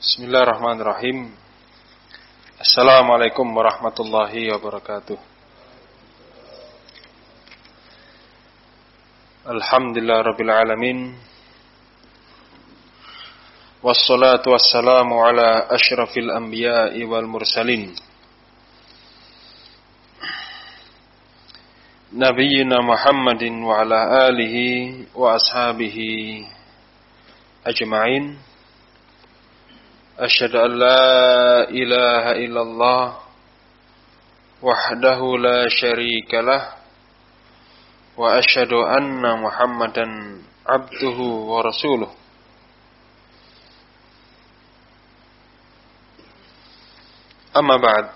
Bismillahirrahmanirrahim. Assalamualaikum warahmatullahi wabarakatuh. Alhamdulillah rabbil alamin. Wassalatu wassalamu ala asyrafil anbiya'i wal mursalin. Nabiyyina Muhammadin wa ala alihi wa ashabihi ajma'in. Asyhadu an la ilaha illallah wahdahu la syarika lah wa asyhadu anna Muhammadan abduhu wa rasuluh. Amma ba'd.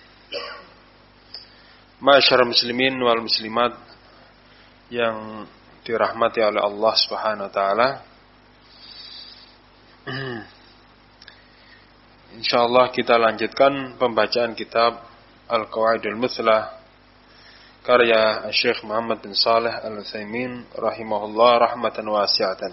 Ma'asyiral muslimin wal muslimat yang dirahmati oleh Allah Subhanahu wa taala. Insyaallah kita lanjutkan pembacaan kitab Al-Qawaidul Muthlah karya Syekh Muhammad bin Shalih Al-Utsaimin rahimahullah rahmatan wasi'atan.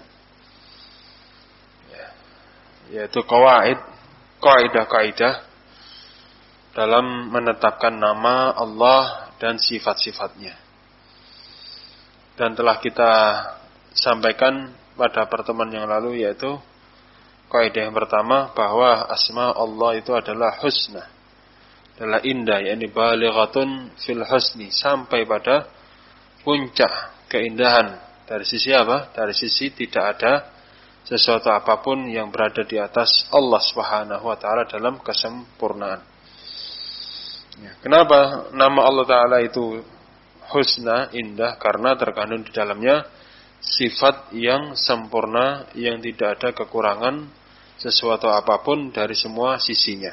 Yaitu kaidah-kaidah dalam menetapkan nama Allah dan sifat-sifatnya. Dan telah kita sampaikan pada pertemuan yang lalu, yaitu kaidah yang pertama bahwa asma Allah itu adalah husna, adalah indah, yakni balighatun fil husni, sampai pada puncak keindahan. Dari sisi apa? Dari sisi tidak ada sesuatu apapun yang berada di atas Allah Subhanahu wa taala dalam kesempurnaan. Kenapa nama Allah taala itu husna, indah? Karena terkandung di dalamnya sifat yang sempurna, yang tidak ada kekurangan sesuatu apapun dari semua sisinya.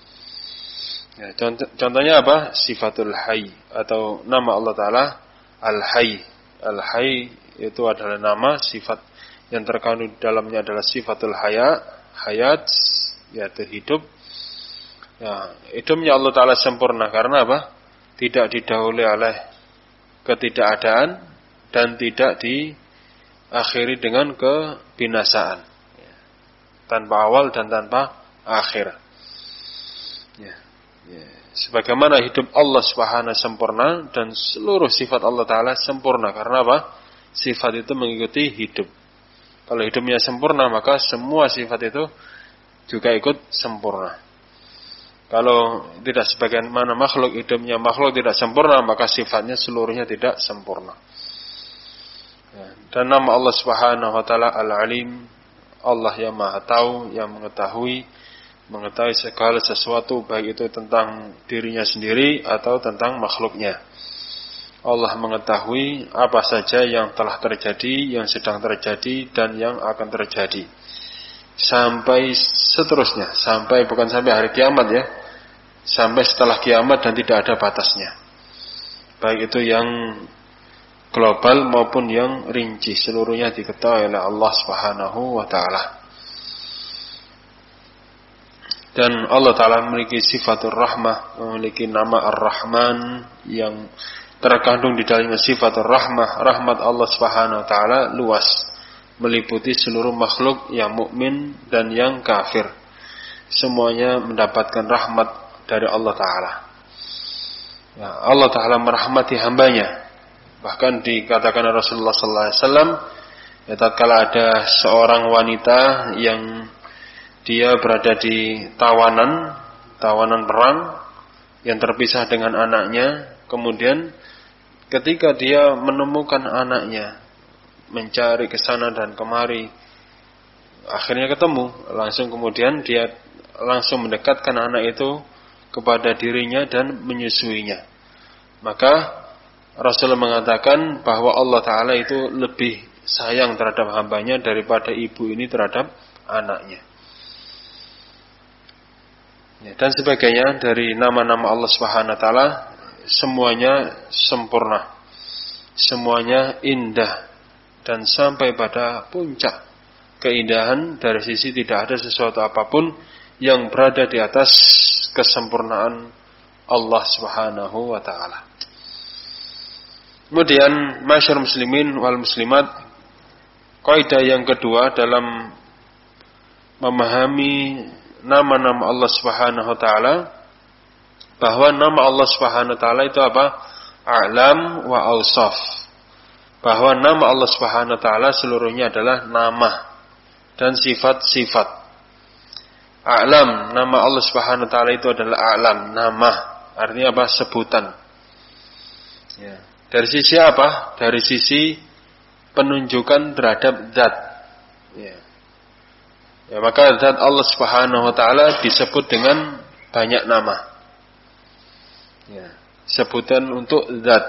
Contohnya apa? Sifatul hayy, atau nama Allah Ta'ala Al-Hayy. Al-Hayy itu adalah nama, sifat yang terkandung di dalamnya adalah sifatul hayat, yaitu hidup. Hidupnya Allah Ta'ala sempurna karena apa? Tidak didahului oleh ketidakadaan dan tidak diakhiri dengan kebinasaan, tanpa awal dan tanpa akhir. Sebagaimana hidup Allah Subhanahu sempurna dan seluruh sifat Allah Ta'ala sempurna. Karena apa? Sifat itu mengikuti hidup. Kalau hidupnya sempurna, maka semua sifat itu juga ikut sempurna. Kalau tidak sebagaimana makhluk, hidupnya makhluk tidak sempurna, maka sifatnya seluruhnya tidak sempurna. Dan nama Allah Subhanahu wa taala Al-Alim, Allah yang Maha Tahu, yang mengetahui segala sesuatu, baik itu tentang dirinya sendiri atau tentang makhluknya. Allah mengetahui apa saja yang telah terjadi, yang sedang terjadi, dan yang akan terjadi. Sampai seterusnya, bukan sampai hari kiamat ya, sampai setelah kiamat dan tidak ada batasnya. Baik itu yang global maupun yang rinci, seluruhnya diketahui oleh Allah Subhanahu wa taala. Dan Allah Ta'ala memiliki sifatul rahmah, memiliki nama Ar-Rahman yang terkandung di dalamnya sifatul rahmah. Rahmat Allah Subhanahu wa taala luas, meliputi seluruh makhluk yang mukmin dan yang kafir. Semuanya mendapatkan rahmat dari Allah Ta'ala. Allah Ta'ala merahmati hambanya. Bahkan dikatakan Rasulullah sallallahu alaihi wasallam, tatkala ada seorang wanita yang dia berada di tawanan perang, yang terpisah dengan anaknya, kemudian ketika dia menemukan anaknya, mencari ke sana dan kemari, akhirnya ketemu, langsung kemudian dia langsung mendekatkan anak itu kepada dirinya dan menyusuinya. Maka Rasulullah mengatakan bahwa Allah Ta'ala itu lebih sayang terhadap hambanya daripada ibu ini terhadap anaknya. Dan sebagainya dari nama-nama Allah Subhanahu wa taala, semuanya sempurna, semuanya indah, dan sampai pada puncak keindahan dari sisi tidak ada sesuatu apapun yang berada di atas kesempurnaan Allah Subhanahu wa taala. Kemudian masyarakat muslimin wal muslimat, kaidah yang kedua dalam memahami nama-nama Allah Subhanahu wa taala, bahwa nama Allah Subhanahu wa taala itu apa? A'lam wa awsaf. Bahwa nama Allah Subhanahu wa taala seluruhnya adalah nama dan sifat-sifat. A'lam, nama Allah Subhanahu wa taala itu adalah a'lam, nama. Artinya apa? Sebutan. Ya. Dari sisi apa? Dari sisi penunjukan terhadap zat. Ya. Ya, maka zat Allah Subhanahu wa taala disebut dengan banyak nama. Ya, sebutan untuk zat.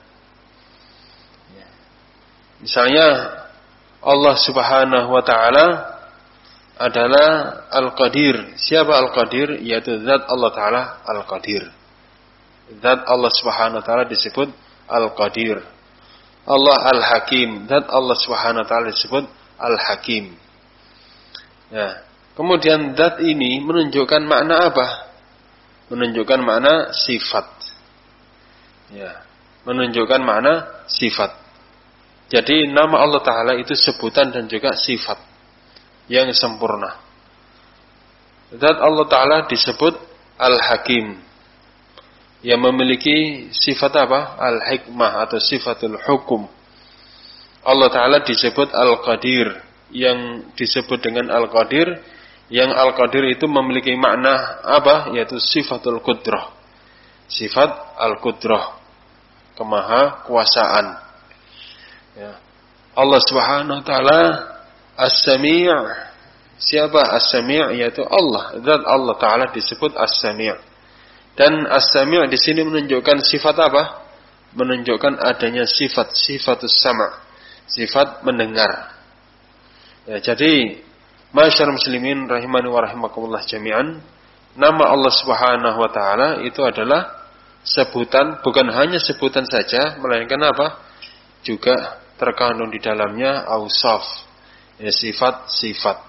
Ya. Misalnya Allah Subhanahu wa taala adalah Al-Qadir. Siapa Al-Qadir? Yaitu zat Allah taala Al-Qadir. Zat Allah Subhanahu wa taala disebut Al-Qadir. Allah Al-Hakim. Zat Allah Subhanahu wa taala disebut Al-Hakim. Ya. Kemudian zat ini menunjukkan makna apa? Menunjukkan makna sifat. Ya. Menunjukkan makna sifat. Jadi nama Allah Ta'ala itu sebutan dan juga sifat yang sempurna. Zat Allah Ta'ala disebut Al-Hakim, yang memiliki sifat apa? Al-Hikmah atau sifatul hukum. Allah Ta'ala disebut Al-Qadir, yang disebut dengan Al-Qadir, yang Al-Qadir itu memiliki makna apa? Yaitu sifatul qudrah. Sifat Al-Qudrah, kemaha kuasaan. Ya. Allah Subhanahu wa taala As-Sami'. Siapa As-Sami'? Yaitu Allah. Zat Allah taala disebut As-Sami'. Dan As-Sami' di sini menunjukkan sifat apa? Menunjukkan adanya sifatus sama', sifat mendengar. Ya, jadi masyarakat muslimin rahimani wa rahimakumullah jami'an, nama Allah Subhanahu wa taala itu adalah sebutan, bukan hanya sebutan saja, melainkan apa? Juga terkandung di dalamnya ausaf, ya, sifat-sifat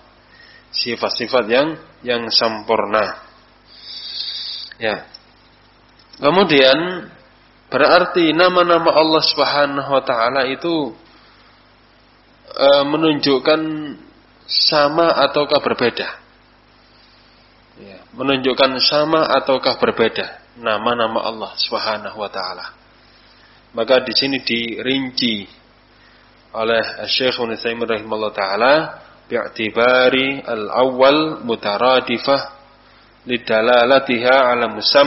yang sempurna. Ya. Kemudian berarti nama-nama Allah Subhanahu wa taala itu menunjukkan sama ataukah berbeda. Ya, menunjukkan sama ataukah berbeda nama-nama Allah Subhanahu wa taala. Maka di sini dirinci oleh Syekh Ibnu Taimiyah rahimahullah taala bi'tibari al-awwal mutaradifah lidalalatiha ala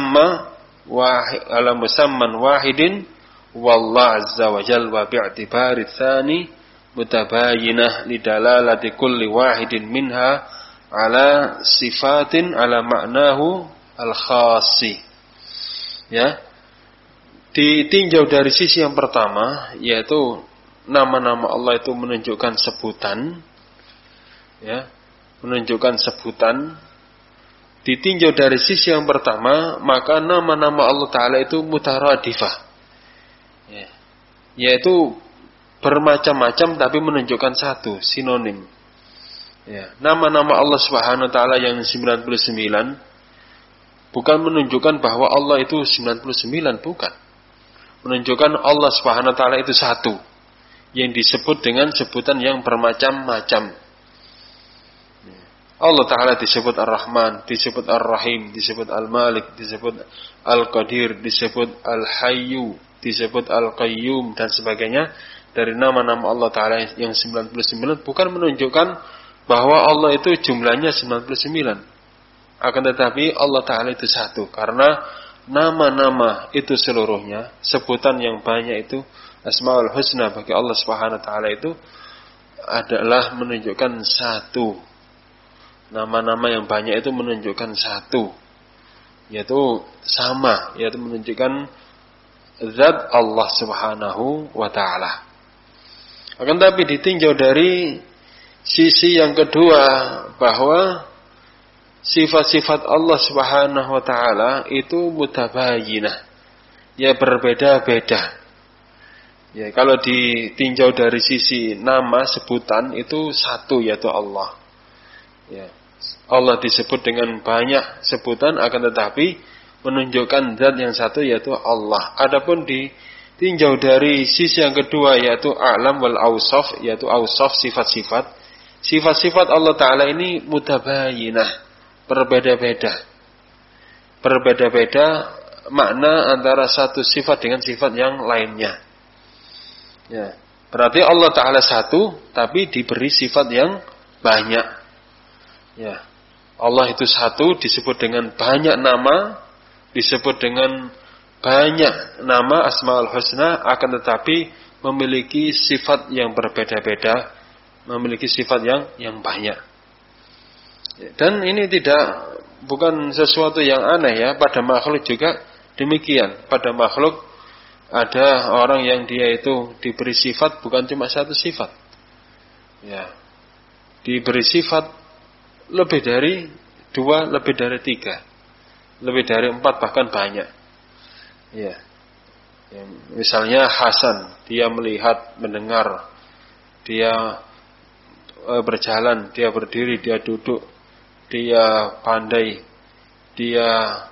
musamman wahidin wallahu azza wa jalla, wa bi'tibari tsani mutabayinah lidalalati kulli wahidin minha ala sifatin ala ma'nahu al-khassi. Ya. Ditinjau dari sisi yang pertama, yaitu nama-nama Allah itu menunjukkan sebutan, ya, menunjukkan sebutan. Ditinjau dari sisi yang pertama, maka nama-nama Allah Ta'ala itu mutaradifah, ya, yaitu bermacam-macam tapi menunjukkan satu, sinonim. Ya, nama-nama Allah Subhanahu wa taala yang 99 bukan menunjukkan bahwa Allah itu 99, bukan. Menunjukkan Allah Subhanahu wa taala itu satu, yang disebut dengan sebutan yang bermacam-macam. Allah Ta'ala disebut Ar-Rahman, disebut Ar-Rahim, disebut Al-Malik, disebut Al-Qadir, disebut Al-Hayyu, disebut Al-Qayyum, dan sebagainya. Dari nama-nama Allah Ta'ala yang 99 bukan menunjukkan bahwa Allah itu jumlahnya 99. Akan tetapi Allah Ta'ala itu satu. Karena nama-nama itu seluruhnya, sebutan yang banyak itu, Asmaul Husna bagi Allah Subhanahu wa taala itu adalah menunjukkan satu. Nama-nama yang banyak itu menunjukkan satu, yaitu sama, yaitu menunjukkan zat Allah Subhanahu wa taala. Akan tapi ditinjau dari sisi yang kedua, bahwa sifat-sifat Allah Subhanahu wa taala itu mutabayinah, ya, berbeda-beda. Ya, kalau ditinjau dari sisi nama sebutan itu satu, yaitu Allah. Ya, Allah disebut dengan banyak sebutan, akan tetapi menunjukkan zat yang satu, yaitu Allah. Adapun ditinjau dari sisi yang kedua, yaitu a'lam wal awsaf, yaitu awsaf, sifat-sifat, Sifat-sifat Allah Ta'ala ini mutabayinah, berbeda-beda. Berbeda-beda makna antara satu sifat dengan sifat yang lainnya. Ya, berarti Allah Ta'ala satu, tapi diberi sifat yang banyak. Ya, Allah itu satu, disebut dengan banyak nama, disebut dengan banyak nama Asmaul Husna, akan tetapi memiliki sifat yang berbeda-beda, memiliki sifat yang banyak. Dan ini bukan sesuatu yang aneh ya, pada makhluk juga demikian. Pada makhluk ada orang yang dia itu diberi sifat bukan cuma satu sifat. Ya. Diberi sifat lebih dari 2, lebih dari 3, lebih dari 4, bahkan banyak. Ya. Misalnya Hasan, dia melihat, mendengar, dia berjalan, dia berdiri, dia duduk, dia pandai, dia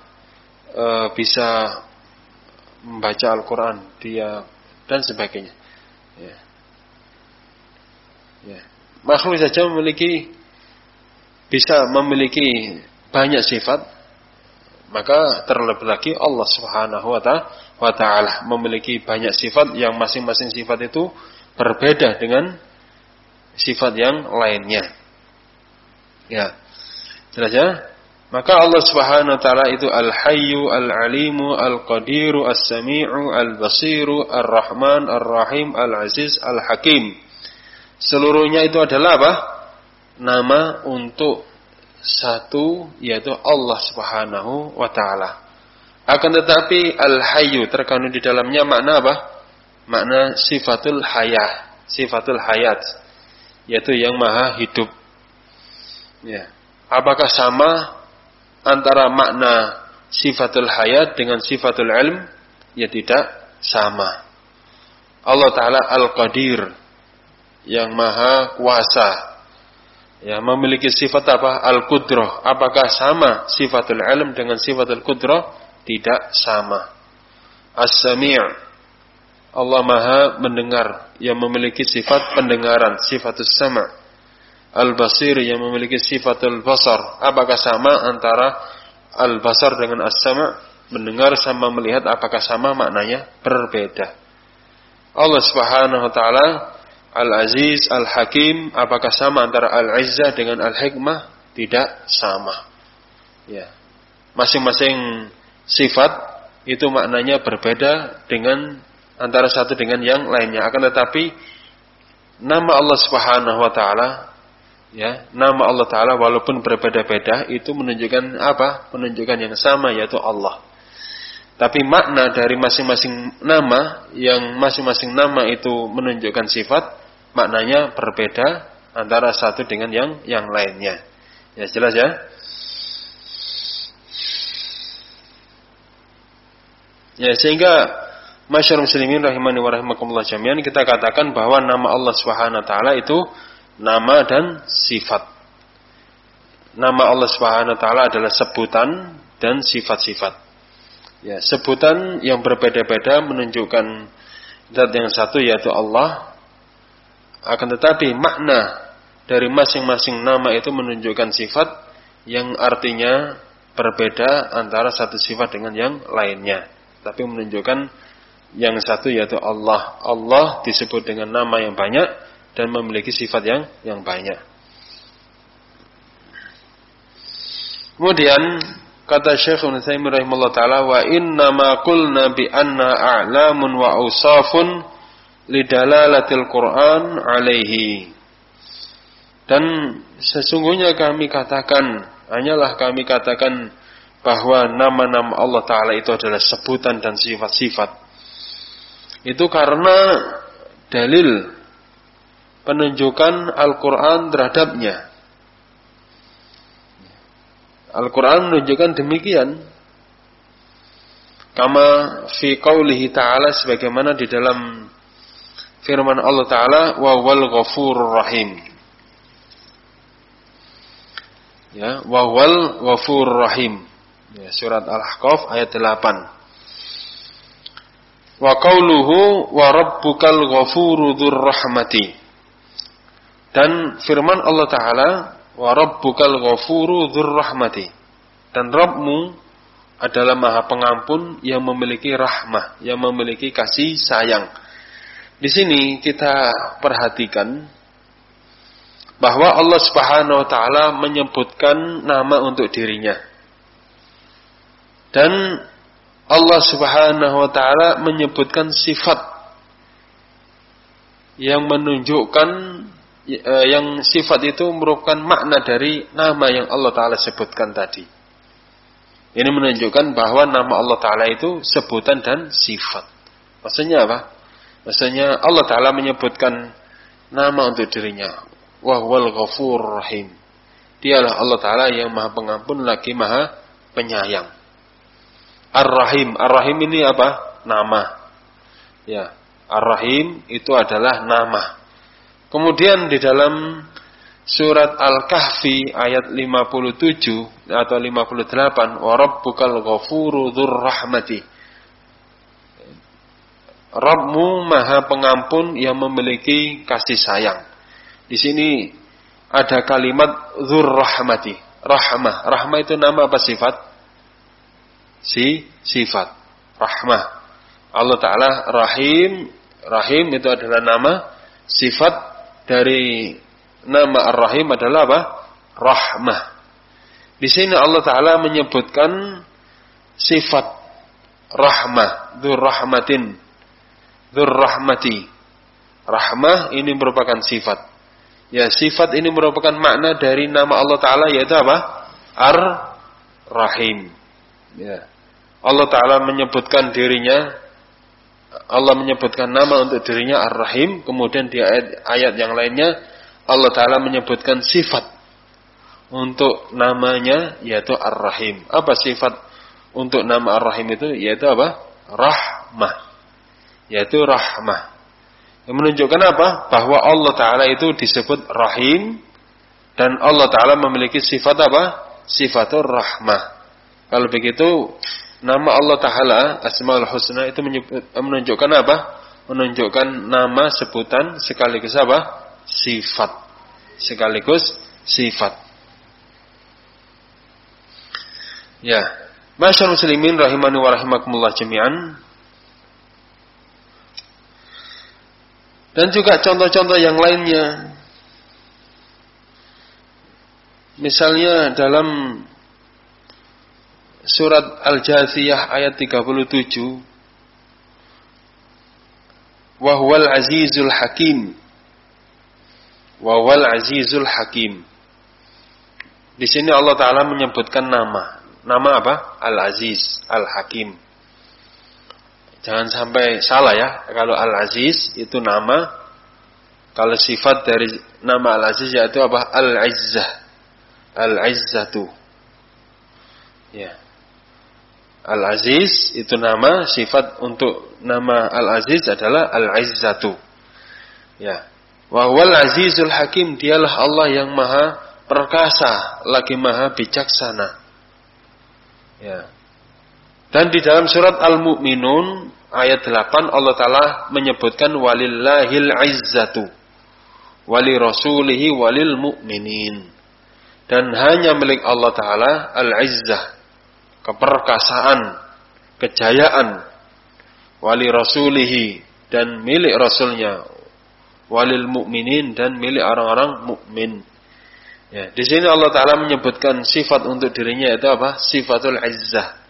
bisa membaca Al-Quran, dia dan sebagainya. Ya. Ya. Makhluk saja bisa memiliki banyak sifat, maka terlebih lagi Allah Subhanahu wa Ta'ala memiliki banyak sifat yang masing-masing sifat itu berbeda dengan sifat yang lainnya. Ya. Jelas ya? Maka Allah Subhanahu wa Ta'ala itu Al-Hayyu, Al-Alimu, Al-Qadiru, As-Sami'u, Al-Basiru, Ar-Rahman, Ar-Rahim, Al-Aziz, Al-Hakim. Seluruhnya itu adalah apa? Nama untuk satu, yaitu Allah Subhanahu wa Ta'ala. Akan tetapi Al-Hayyu terkandung di dalamnya makna apa? Makna sifatul hayah, sifatul hayat, yaitu yang maha hidup. Ya. Apakah sama antara makna sifatul hayat dengan sifatul ilm? Ya tidak sama. Allah Ta'ala Al-Qadir, yang maha kuasa, ya, memiliki sifat apa? Al-Qudrah. Apakah sama sifatul ilm dengan sifatul Qudrah? Tidak sama. As-Sami', Allah maha mendengar, yang memiliki sifat pendengaran, sifatul Sam'. Al-Basir, yang memiliki sifatul Basar. Apakah sama antara Al-Basar dengan As-Sam'? Mendengar sama melihat, apakah sama? Maknanya berbeda. Allah Subhanahu wa Ta'ala Al-Aziz, Al-Hakim, apakah sama antara Al-Izzah dengan Al-Hikmah? Tidak sama. Ya. Masing-masing sifat itu maknanya berbeda dengan antara satu dengan yang lainnya. Akan tetapi nama Allah Subhanahu wa Ta'ala, ya, nama Allah Ta'ala walaupun berbeda-beda itu menunjukkan apa? Menunjukkan yang sama, yaitu Allah. Tapi makna dari masing-masing nama, yang masing-masing nama itu menunjukkan sifat, maknanya berbeda antara satu dengan yang lainnya. Ya, jelas ya? Ya, sehingga masyarakat muslimin rahimani wa rahimakumullah jami'an, kita katakan bahwa nama Allah Subhanahu wa Ta'ala itu nama dan sifat. Nama Allah Subhanahu wa Ta'ala adalah sebutan dan sifat-sifat. Ya, sebutan yang berbeda-beda menunjukkan zat yang satu, yaitu Allah. Akan tetapi makna dari masing-masing nama itu menunjukkan sifat yang artinya berbeda antara satu sifat dengan yang lainnya. Tapi menunjukkan yang satu, yaitu Allah. Allah disebut dengan nama yang banyak dan memiliki sifat yang banyak. Kemudian kata Syekh Ibnu Taimiyah rahimahullah taala, wa inna ma qulna bi anna a'lamun wa awsafun lidalalatil Qur'an alaihi. Dan sesungguhnya kami katakan, hanyalah kami katakan bahwa nama-nama Allah Ta'ala itu adalah sebutan dan sifat-sifat. Itu karena dalil penunjukan Al-Quran terhadapnya. Al-Quran menunjukkan demikian. Kama fi qawlihi ta'ala, sebagaimana di dalam firman Allah Ta'ala, wa wal ghafurur rahim. Ya, wa wal ghafurur rahim. Ya, surat Al-Ahqaf ayat 8. Wa qawluhu wa rabbukal ghafuru dzur rahmati. Dan firman Allah Ta'ala, wa rabbukal ghafuru dzur rahmati. Dan Rabbmu adalah Maha Pengampun yang memiliki rahmah, yang memiliki kasih sayang. Di sini kita perhatikan bahwa Allah Subhanahu wa taala menyebutkan nama untuk dirinya. Dan Allah Subhanahu wa taala menyebutkan sifat yang menunjukkan yang sifat itu merupakan makna dari nama yang Allah taala sebutkan tadi. Ini menunjukkan bahwa nama Allah taala itu sebutan dan sifat. Maksudnya apa? Maksudnya Allah taala menyebutkan nama untuk dirinya. Wa huwal ghafurur rahim. Dialah Allah taala yang Maha Pengampun lagi Maha Penyayang. Ar-Rahim. Ar-Rahim ini apa? Nama. Ya, Ar-Rahim itu adalah nama. Kemudian di dalam surat Al-Kahfi ayat 57 atau 58, wa rabbukal ghafuru dzur rahmati. Rabbmu Maha Pengampun yang memiliki kasih sayang. Di sini ada kalimat dzur rahmati. Rahmah. Rahmah itu nama apa sifat? Sifat. Rahmah. Allah Ta'ala Rahim. Rahim itu adalah nama. Sifat dari nama Ar-Rahim adalah apa? Rahmah. Di sini Allah Ta'ala menyebutkan sifat rahmah. Dzur rahmatin. Dzur rahmati. Rahmah ini merupakan sifat. Ya, sifat ini merupakan makna dari nama Allah Ta'ala yaitu apa? Ar-Rahim. Ya. Allah Ta'ala menyebutkan dirinya, Allah menyebutkan nama untuk dirinya Ar-Rahim. Kemudian di ayat yang lainnya Allah Ta'ala menyebutkan sifat untuk namanya yaitu Ar-Rahim. Apa sifat untuk nama Ar-Rahim itu? Yaitu apa? Rahmah. Yaitu rahmah. Yang menunjukkan apa? Bahwa Allah Ta'ala itu disebut Rahim. Dan Allah Ta'ala memiliki sifat apa? Sifatur Rahmah. Kalau begitu, nama Allah Ta'ala Asmaul Husna itu menunjukkan apa? Menunjukkan nama, sebutan, sekaligus apa? Sifat. Sekaligus sifat. Ya. Masyaallah muslimin rahimani wa rahimakumullah jami'an. Dan juga contoh-contoh yang lainnya. Misalnya dalam surat Al-Jathiyah ayat 37. Wa huwal azizul hakim. Wa huwal azizul hakim. Di sini Allah Ta'ala menyebutkan nama. Nama apa? Al-Aziz, Al-Hakim. Jangan sampai salah ya. Kalau Al-Aziz itu nama. Kalau sifat dari nama Al-Aziz yaitu apa? Al-Izzah. Al-Izzatu. Ya. Al-Aziz itu nama. Sifat untuk nama Al-Aziz adalah Al-Izzatu. Ya. Wa huwal azizul hakim. Dialah Allah yang maha perkasa. Lagi maha bijaksana. Ya. Dan di dalam surat Al-Mu'minun ayat 8 Allah Ta'ala menyebutkan walillahil izzatu wali rasulihi walil mu'minin. Dan hanya milik Allah Ta'ala al-izzah, keperkasaan, kejayaan, wali rasulihi dan milik rasulnya, walil mu'minin dan milik orang-orang mukmin. Ya, di sini Allah Ta'ala menyebutkan sifat untuk dirinya itu apa? Sifatul izzah.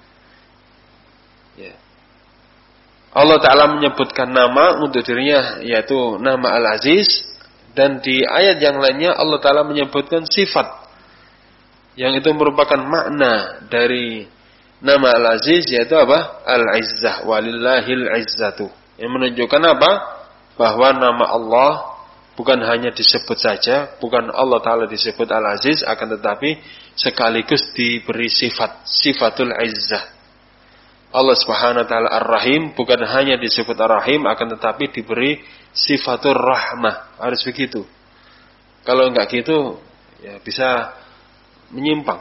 Ya. Allah Ta'ala menyebutkan nama untuk dirinya yaitu nama Al-Aziz. Dan di ayat yang lainnya Allah Ta'ala menyebutkan sifat yang itu merupakan makna dari nama Al-Aziz yaitu apa? Al-Izzah. Walillahil izzatu. Yang menunjukkan apa? Bahwa nama Allah bukan hanya disebut saja, bukan Allah Ta'ala disebut Al-Aziz, akan tetapi sekaligus diberi sifat, sifatul izzah. Allah Subhanahu wa Ta'ala Ar-Rahim bukan hanya disebut Ar-Rahim, akan tetapi diberi sifatul rahmah. Harus begitu. Kalau enggak gitu, ya bisa menyimpang.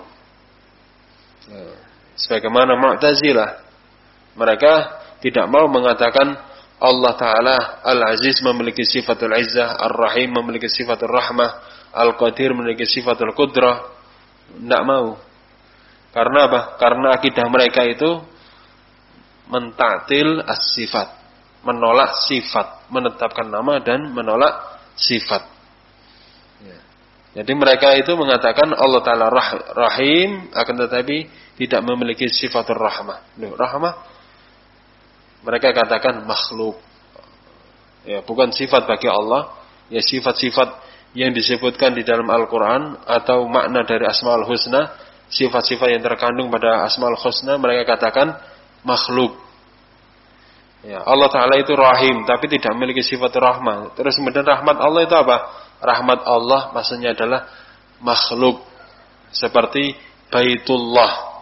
Sebagaimana Mu'tazilah, mereka tidak mau mengatakan Allah Ta'ala Al-Aziz memiliki sifatul Izzah, Ar-Rahim memiliki sifatul Rahmah, Al-Qadir memiliki sifatul Qudrah. Tidak mau. Karena apa? Karena akidah mereka itu mentaktil as-sifat, menolak sifat, menetapkan nama dan menolak sifat. Ya. Jadi mereka itu mengatakan Allah Ta'ala Rahim, akan tetapi tidak memiliki sifatul Rahmah. Rahmah mereka katakan makhluk. Ya, bukan sifat bagi Allah. Ya, sifat-sifat yang disebutkan di dalam Al-Quran atau makna dari Asmaul Husna, sifat-sifat yang terkandung pada Asmaul Husna, mereka katakan makhluk. Ya, Allah Ta'ala itu Rahim, tapi tidak memiliki sifat rahmah. Terus kemudian rahmat Allah itu apa? Rahmat Allah maksudnya adalah makhluk. Seperti Baitullah.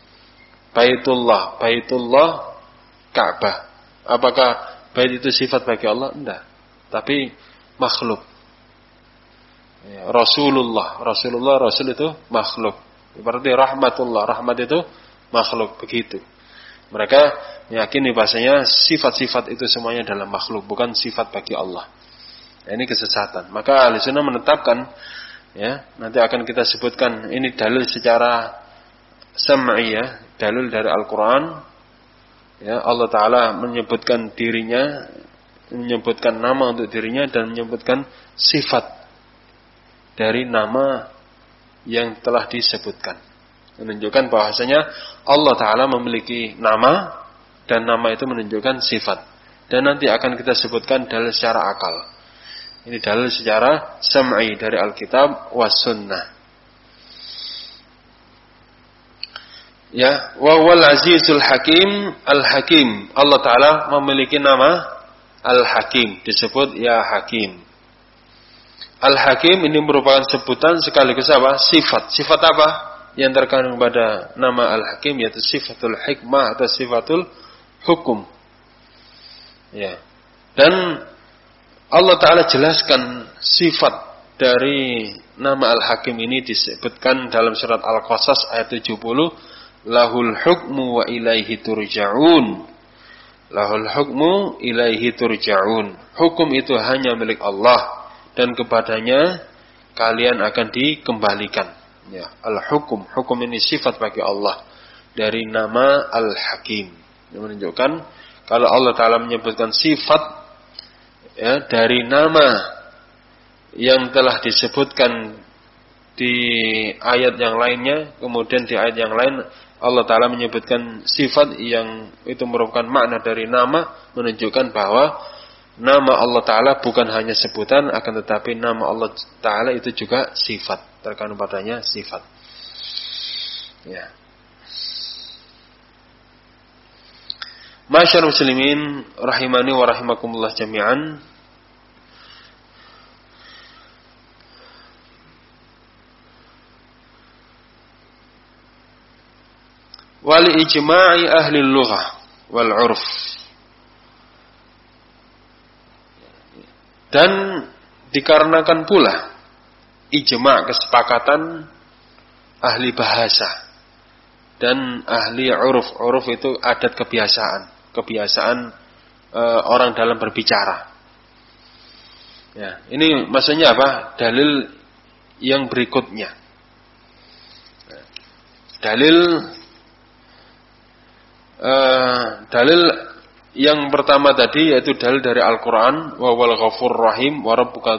Baitullah Ka'bah. Apakah bait itu sifat bagi Allah? Tidak. Tapi makhluk. Ya, Rasulullah Rasul itu makhluk. Berarti rahmatullah, rahmat itu makhluk, begitu. Mereka meyakini bahasanya sifat-sifat itu semuanya adalah makhluk, bukan sifat bagi Allah. Ini kesesatan. Maka Ahlussunnah menetapkan, ya, nanti akan kita sebutkan ini dalil secara sam'i, ya, dalil dari Al-Quran. Ya, Allah Ta'ala menyebutkan dirinya, menyebutkan nama untuk dirinya dan menyebutkan sifat dari nama yang telah disebutkan. Menunjukkan bahwasanya Allah Ta'ala memiliki nama dan nama itu menunjukkan sifat. Dan nanti akan kita sebutkan dalil secara akal. Ini dalil secara sam'i dari Alkitab was Sunnah. Ya, wa wal azizul hakim, al-hakim. Allah Ta'ala memiliki nama al-hakim, disebut ya hakim. Al-hakim ini merupakan sebutan sekaligus apa? Sifat. Sifat apa yang terkandung pada nama al-hakim, yaitu sifatul hikmah atau sifatul hukum. Ya. Dan Allah Ta'ala jelaskan sifat dari nama al-hakim ini disebutkan dalam surat Al-Qasas ayat 70. Lahul hukmu wa ilaihi turja'un. Lahul hukmu ilaihi turja'un. Hukum itu hanya milik Allah dan kepadanya kalian akan dikembalikan. Ya, al-hukum, hukum ini sifat bagi Allah dari nama al-hakim. Ini menunjukkan kalau Allah Ta'ala menyebutkan sifat, ya, dari nama yang telah disebutkan di ayat yang lainnya, kemudian di ayat yang lain Allah Ta'ala menyebutkan sifat yang itu merupakan makna dari nama, menunjukkan bahwa nama Allah Ta'ala bukan hanya sebutan, akan tetapi nama Allah Ta'ala itu juga sifat, terkandung padanya sifat. Ya. Masyaallah muslimin rahimani wa rahimakumullah jami'an. Wali ijma'i ahli lughah wal 'urf. Dan dikarenakan pula ijma' kesepakatan ahli bahasa dan ahli 'urf. 'Urf itu adat kebiasaan orang dalam berbicara. Ya, ini maksudnya apa? Dalil yang berikutnya. Dalil yang pertama tadi yaitu dalil dari Al-Quran, wa wal ghafur rahim wa rabbukal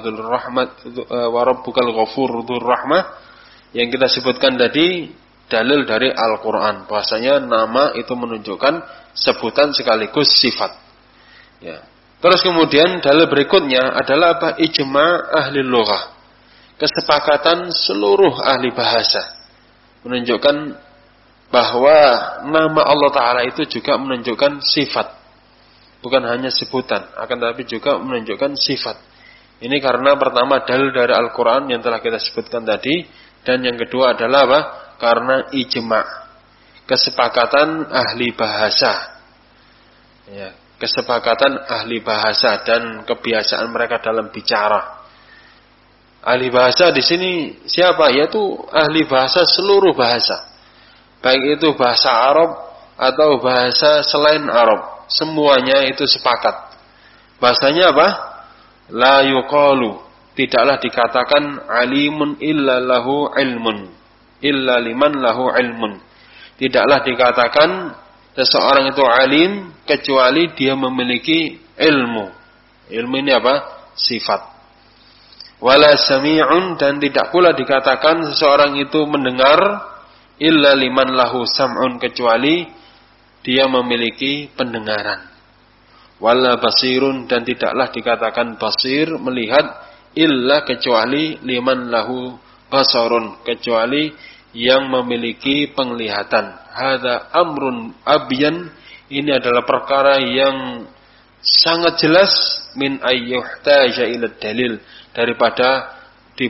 ghafur dzur rahmah, yang kita sebutkan tadi dalil dari Al-Quran, bahwasanya nama itu menunjukkan sebutan sekaligus sifat. Ya. Terus kemudian dalil berikutnya adalah apa? Ijma' ahli lughah, kesepakatan seluruh ahli bahasa, menunjukkan bahwa nama Allah Ta'ala itu juga menunjukkan sifat, bukan hanya sebutan, akan tetapi juga menunjukkan sifat. Ini karena pertama dalil dari Al-Quran yang telah kita sebutkan tadi, dan yang kedua adalah apa? Karena ijma', kesepakatan ahli bahasa. Ya, kesepakatan ahli bahasa dan kebiasaan mereka dalam bicara. Ahli bahasa di sini siapa? Yaitu ahli bahasa seluruh bahasa. Baik itu bahasa Arab atau bahasa selain Arab, semuanya itu sepakat Bahasanya apa? La yuqalu, tidaklah dikatakan alimun illa lahu ilmun, illa liman lahu ilmun. Tidaklah dikatakan seseorang itu alim kecuali dia memiliki ilmu. Ilmu ini apa? Sifat. Wala sami'un, dan tidak pula dikatakan seseorang itu mendengar illa liman lahu sam'un, kecuali dia memiliki pendengaran. Wala basirun, dan tidaklah dikatakan basir, melihat, illa kecuali liman lahu basarun, kecuali yang memiliki penglihatan. Hadza amrun abyan, ini adalah perkara yang sangat jelas, min ayyuhtaja ila dalil, daripada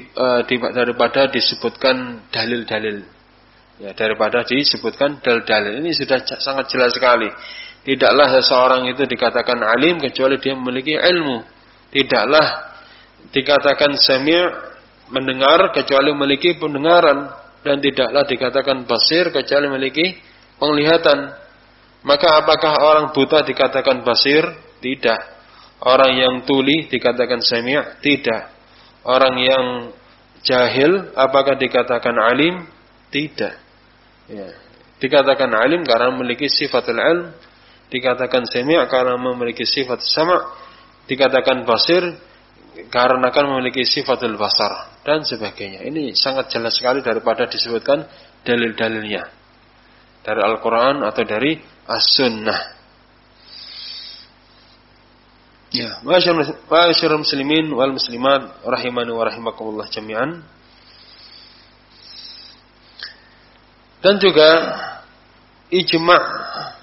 disebutkan dalil-dalil. Ya, daripada disebutkan dalil-dalil. Ini sudah sangat jelas sekali. Tidaklah seseorang itu dikatakan alim kecuali dia memiliki ilmu. Tidaklah dikatakan sami', mendengar, kecuali memiliki pendengaran. Dan tidaklah dikatakan basir kecuali memiliki penglihatan. Maka apakah orang buta dikatakan basir? Tidak. Orang yang tuli dikatakan sami'? Tidak. Orang yang jahil apakah dikatakan alim? Tidak. Ya. Dikatakan alim karena memiliki sifatul ilm. Dikatakan sami' karena memiliki sifat sama', dikatakan basir karena akan memiliki sifatul basar, dan sebagainya. Ini sangat jelas sekali daripada disebutkan dalil-dalilnya dari Al-Quran atau dari As-Sunnah. Ya, ma'asyiral muslimin wal muslimat rahimani wa rahimakumullah jami'an. Dan juga ijma'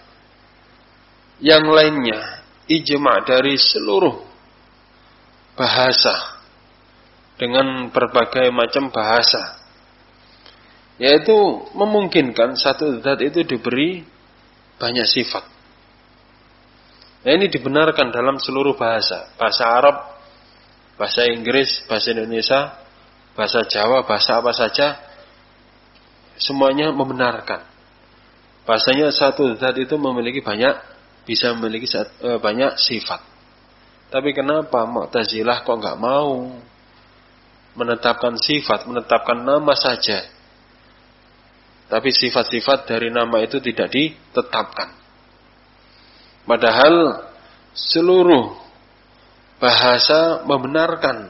yang lainnya, ijma' dari seluruh bahasa dengan berbagai macam bahasa, yaitu memungkinkan satu zat itu diberi banyak sifat. Nah, ini dibenarkan dalam seluruh bahasa, bahasa Arab, bahasa Inggris, bahasa Indonesia, bahasa Jawa, bahasa apa saja, semuanya membenarkan bahasanya satu zat itu memiliki bisa memiliki banyak sifat. Tapi kenapa Mu'tazilah kok nggak mau menetapkan sifat, menetapkan nama saja, tapi sifat-sifat dari nama itu tidak ditetapkan? Padahal seluruh bahasa membenarkan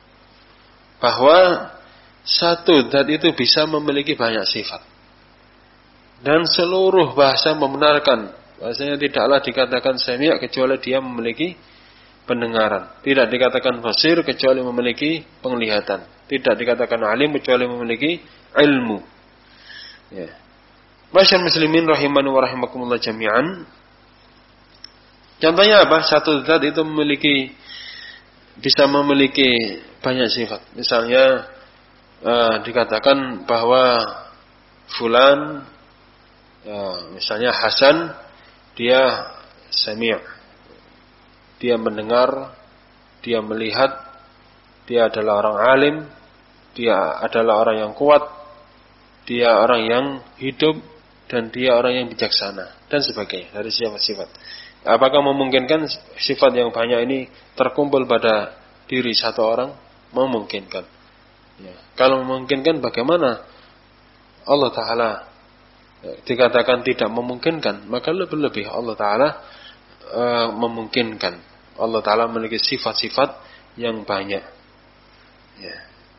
bahwa satu zat itu bisa memiliki banyak sifat. Dan seluruh bahasa membenarkan bahasanya tidaklah dikatakan sami' kecuali dia memiliki pendengaran. Tidak dikatakan basir kecuali memiliki penglihatan. Tidak dikatakan alim kecuali memiliki ilmu. Ya. Masyaallah muslimin rahimani wa rahimakumullah jami'an. Contohnya apa? Satu zat itu bisa memiliki banyak sifat. Misalnya dikatakan bahwa fulan, misalnya Hasan, dia sami', dia mendengar, dia melihat, dia adalah orang alim, dia adalah orang yang kuat, dia orang yang hidup, dan dia orang yang bijaksana, dan sebagainya dari sifat-sifat. Apakah memungkinkan sifat yang banyak ini terkumpul pada diri satu orang? Memungkinkan. Ya. Kalau memungkinkan, bagaimana Allah Ta'ala dikatakan tidak memungkinkan? Maka lebih-lebih Allah Ta'ala memungkinkan. Allah Ta'ala memiliki sifat-sifat yang banyak. Ya.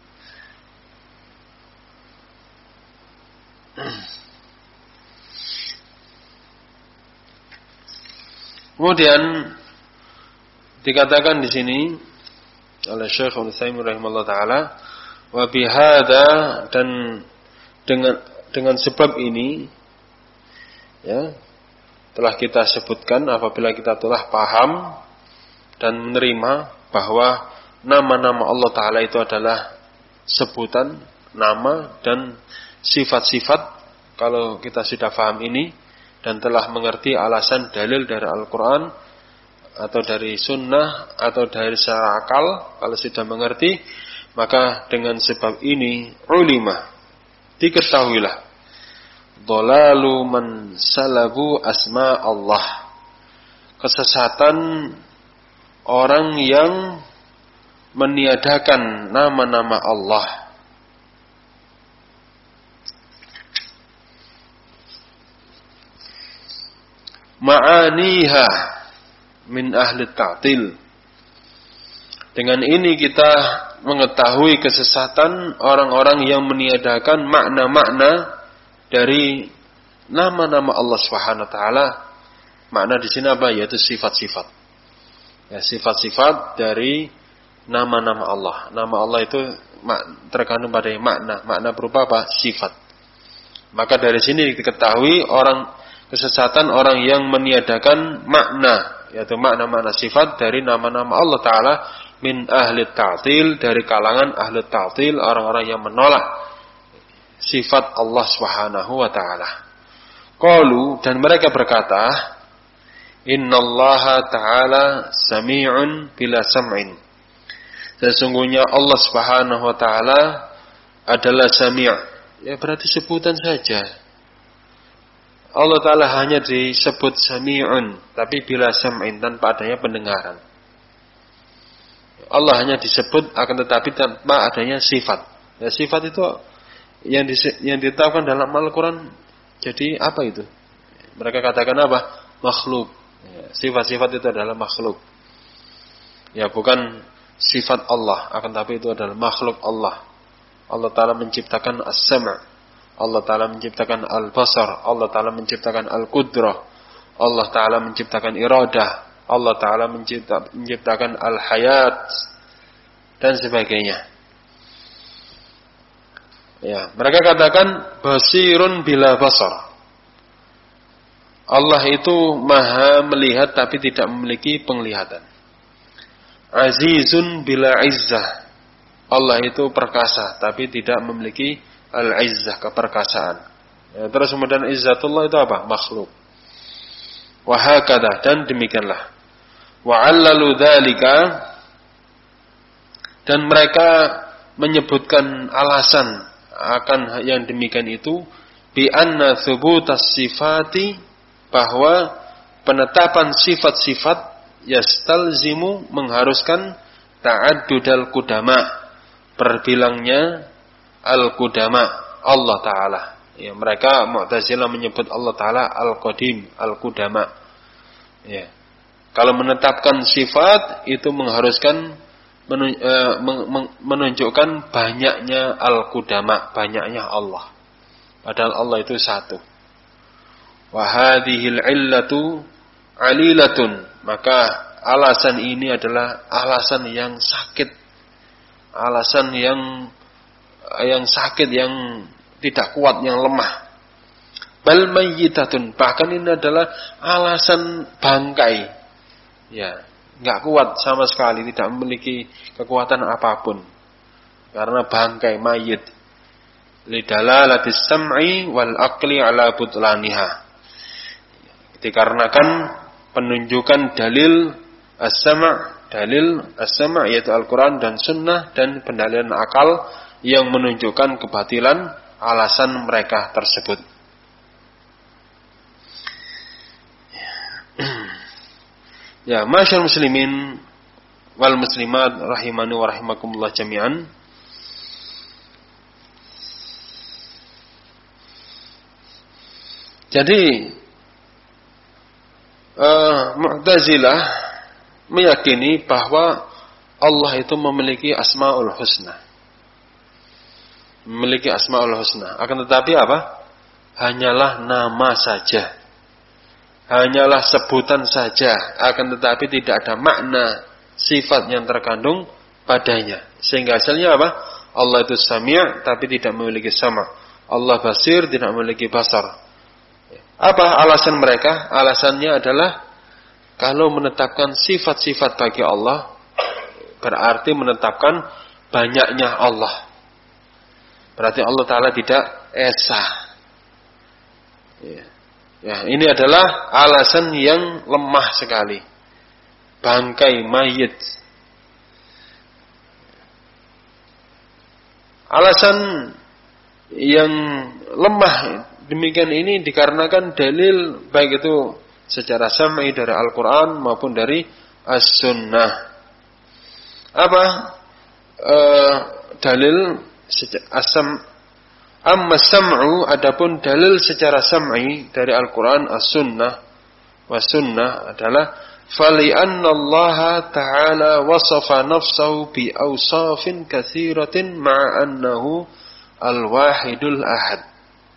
Kemudian dikatakan di sini oleh Syekh Al-Utsaimin rahimahullah taala, wa bihadza, dan dengan sebab ini, ya, telah kita sebutkan apabila kita telah paham dan menerima bahwa nama-nama Allah Ta'ala itu adalah sebutan nama dan sifat-sifat. Kalau kita sudah paham ini dan telah mengerti alasan dalil dari Al-Quran atau dari Sunnah atau dari secara akal, kalau sudah mengerti, maka dengan sebab ini ulima, diketahuilah, dhalalu man salabu asma Allah, kesesatan orang yang meniadakan nama-nama Allah. Ma'aniha min ahli ta'til. Dengan ini kita mengetahui kesesatan orang-orang yang meniadakan makna-makna dari nama-nama Allah Subhanahu wa taala. Makna di sini apa? Yaitu sifat-sifat. Ya, sifat-sifat dari nama-nama Allah. Nama Allah itu terkandung pada makna. Makna berupa apa? Sifat. Maka dari sini diketahui kesesatan orang yang meniadakan makna, yaitu makna-makna sifat dari nama-nama Allah Ta'ala min ahli ta'til, dari kalangan ahli ta'til, orang-orang yang menolak sifat Allah Subhanahu wa Ta'ala. Qalu, dan mereka berkata, innallaha ta'ala sami'un bila sam'in. Sesungguhnya Allah Subhanahu wa Ta'ala adalah sami'. Ya berarti sebutan saja. Allah Ta'ala hanya disebut sami'un, tapi bila sam'in, tanpa adanya pendengaran. Allah hanya disebut, akan tetapi tanpa adanya sifat. Ya, sifat itu yang ditetapkan dalam Al-Quran. Jadi apa itu? Mereka katakan apa? Makhluk. Ya, sifat-sifat itu adalah makhluk. Ya, bukan sifat Allah, akan tetapi itu adalah makhluk Allah. Allah Ta'ala menciptakan as-sam', Allah Ta'ala menciptakan al-basar, Allah Ta'ala menciptakan al-qudrah, Allah Ta'ala menciptakan iradah, Allah Ta'ala menciptakan al-hayat, dan sebagainya. Ya, mereka katakan basirun bila basar. Allah itu maha melihat tapi tidak memiliki penglihatan. Azizun bila izzah. Allah itu perkasa tapi tidak memiliki al-izzah, keperkasaan. Ya, terus kemudian izzatullah itu apa? Makhluk. Wa hakadha, dan demikianlah. Wa 'allalu dzalika, dan mereka menyebutkan alasan akan yang demikian itu bi anna thubutas sifati, bahwa penetapan sifat-sifat yastalzimu, mengharuskan ta'addudal qudama, berbilangnya al-qudama Allah Ta'ala. Ya, mereka Mu'tazilah menyebut Allah Ta'ala al-qadim, al-qudama. Ya. Kalau menetapkan sifat itu mengharuskan menunjukkan banyaknya al-qudama, banyaknya Allah. Padahal Allah itu satu. Wa hadhil illatu alilatun, maka alasan ini adalah alasan yang sakit. Alasan yang sakit, yang tidak kuat, yang lemah. Bal mayyitatun, bahkan ini adalah alasan bangkai. Ya, enggak kuat sama sekali, tidak memiliki kekuatan apapun. Karena bangkai, mayyit. Lidalalatis sam'i wal aqli ala butlaniha. Dikarenakan penunjukan dalil as-sam' yaitu Al-Quran dan Sunnah, dan pendalilan akal yang menunjukkan kebatilan alasan mereka tersebut. Ya, masyaallah muslimin wal muslimat rahimani wa rahimakumullah jami'an. Jadi Mu'tazilah meyakini bahwa Allah itu memiliki asmaul husna. Memiliki asmaul husna. Akan tetapi apa? Hanyalah nama saja. Hanyalah sebutan saja. Akan tetapi tidak ada makna sifat yang terkandung padanya. Sehingga hasilnya apa? Allah itu sami' tapi tidak memiliki sama'. Allah basir tidak memiliki basar. Apa alasan mereka? Alasannya adalah kalau menetapkan sifat-sifat bagi Allah berarti menetapkan banyaknya Allah. Berarti Allah Ta'ala tidak esa. Ya, ini adalah alasan yang lemah sekali. Bangkai mayit. Alasan yang lemah demikian ini dikarenakan dalil baik itu secara sam'i dari Al-Quran maupun dari as-sunnah. Apa dalil amma sam'u, adapun dalil secara sam'i dari Al-Qur'an as-sunnah was sunnah adalah fali'anna Allah ta'ala wasafa nafsahu bi awsafin katsiratin ma'a annahu al-wahidul ahad.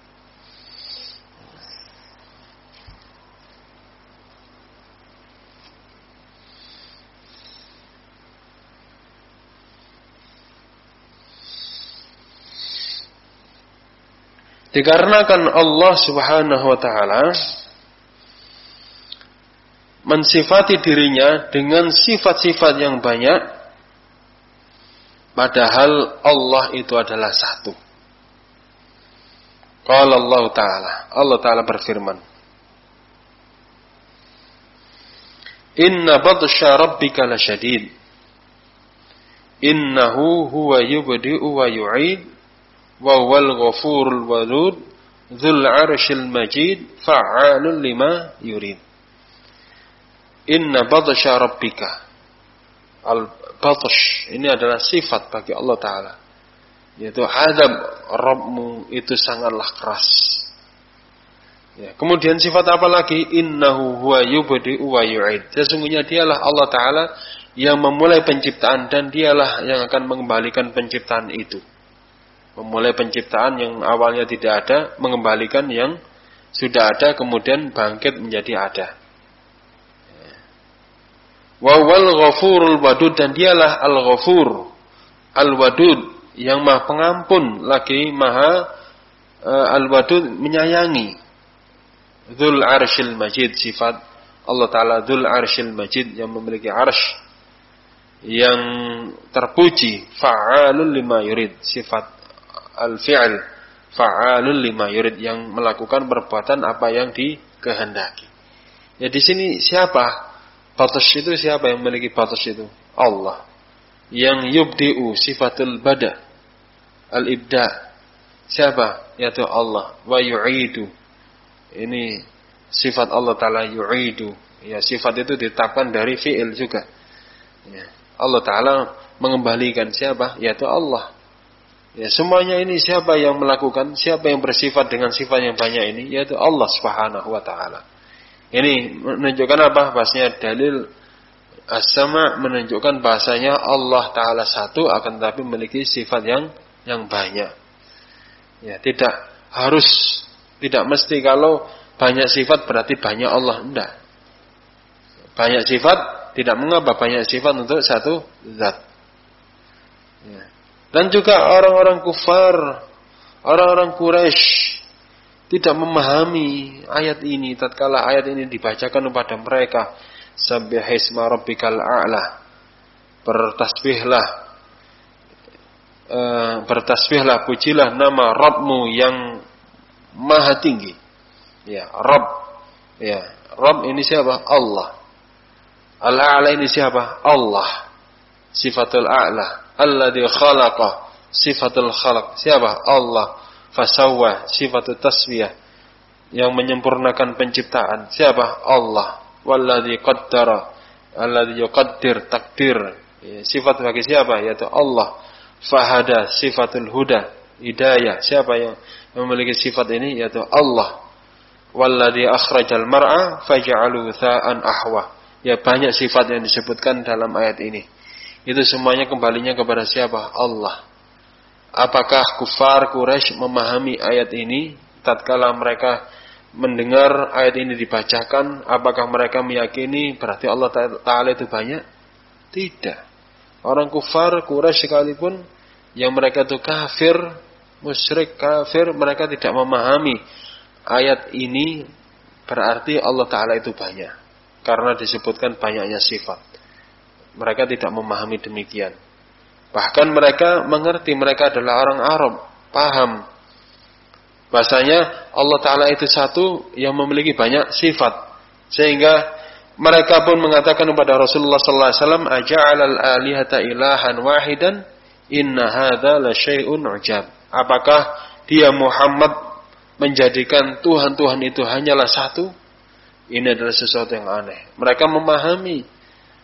Dikarenakan Allah Subhanahu wa taala mensifati dirinya dengan sifat-sifat yang banyak, padahal Allah itu adalah satu. Qala Allah Ta'ala berfirman, Inna batsha rabbika lasyadid, innahu huwa yubdi'u wa yu'id, wa huwal ghafurul wadud, dzul 'arsyil majid, fa'alun lima yurid. Inna batsha rabbika, al-batsh ini adalah sifat bagi Allah Ta'ala, yaitu azab Rabbmu itu sangatlah keras. Ya, kemudian sifat apa lagi? Innahu huwa yubdi'u wa yu'id, sesungguhnya dialah Allah Ta'ala yang memulai penciptaan dan dialah yang akan mengembalikan penciptaan itu. Memulai penciptaan yang awalnya tidak ada, mengembalikan yang sudah ada, kemudian bangkit menjadi ada. Wa wal ghafurul wadud, dan dialah al-ghafur al-wadud, yang maha pengampun lagi maha al-wadud, menyayangi. Dzul 'arsyil majid, sifat Allah Ta'ala dzul 'arsyil majid, yang memiliki arsy yang terpuji. Fa'alul lima yurid, sifat al-fi'l fa'alul lima yurid, yang melakukan perbuatan apa yang dikehendaki. Ya, di sini siapa? Batas itu siapa yang memiliki batas itu? Allah. Yang yubdi'u, sifatul bada, al-ibda. Siapa? Yaitu Allah. Wa yu'idu, ini sifat Allah Ta'ala, yu'idu. Ya, sifat itu ditetapkan dari fi'il juga. Ya, Allah Ta'ala mengembalikan, siapa? Yaitu Allah. Ya, semuanya ini siapa yang melakukan? Siapa yang bersifat dengan sifat yang banyak ini? Yaitu Allah Subhanahu wa Ta'ala. Ini menunjukkan apa? Bahasanya dalil as-sama' menunjukkan bahasanya Allah Ta'ala satu, akan tetapi memiliki sifat yang banyak. Ya, tidak mesti kalau banyak sifat berarti banyak Allah. Tidak. Banyak sifat tidak mengapa, banyak sifat untuk satu zat. Ya. Dan juga orang-orang kufar, orang-orang Quraisy tidak memahami ayat ini tatkala ayat ini dibacakan kepada mereka. Sabbihisma rabbikal a'la, bertasbihlah, pujilah nama Rabbmu yang maha tinggi. Ya, Rabb. Ya, Rabb ini siapa? Allah. Al-a'la ini siapa? Allah. Sifatul a'la. Alladzi khalaqa, sifatul khalaq, siapa? Allah. Fasawwa, sifatul taswiyah, yang menyempurnakan penciptaan, siapa? Allah. Walladzi qaddara, alladzi yuqaddir, takdir, sifat bagi siapa? Yaitu Allah. Fahada, sifatul huda, hidayah, siapa yang memiliki sifat ini? Yaitu Allah. Walladzi akhrajal mar'a faj'alu tha'an ahwa. Ya, banyak sifat yang disebutkan dalam ayat ini. Itu semuanya kembalinya kepada siapa? Allah. Apakah kufar Quraisy memahami ayat ini tatkala mereka mendengar ayat ini dibacakan? Apakah mereka meyakini berarti Allah Ta'ala itu banyak? Tidak. Orang kufar Quraisy sekalipun yang mereka itu kafir, musyrik kafir, mereka tidak memahami ayat ini berarti Allah Ta'ala itu banyak, karena disebutkan banyaknya sifat. Mereka tidak memahami demikian. Bahkan mereka mengerti, mereka adalah orang Arab, paham bahasanya Allah Ta'ala itu satu yang memiliki banyak sifat. Sehingga mereka pun mengatakan kepada Rasulullah sallallahu alaihi wasallam, aja'alal alihata ilahan wahidan, inna hadza la syai'un ujab. Apakah dia Muhammad menjadikan Tuhan-Tuhan itu hanyalah satu? Ini adalah sesuatu yang aneh. Mereka memahami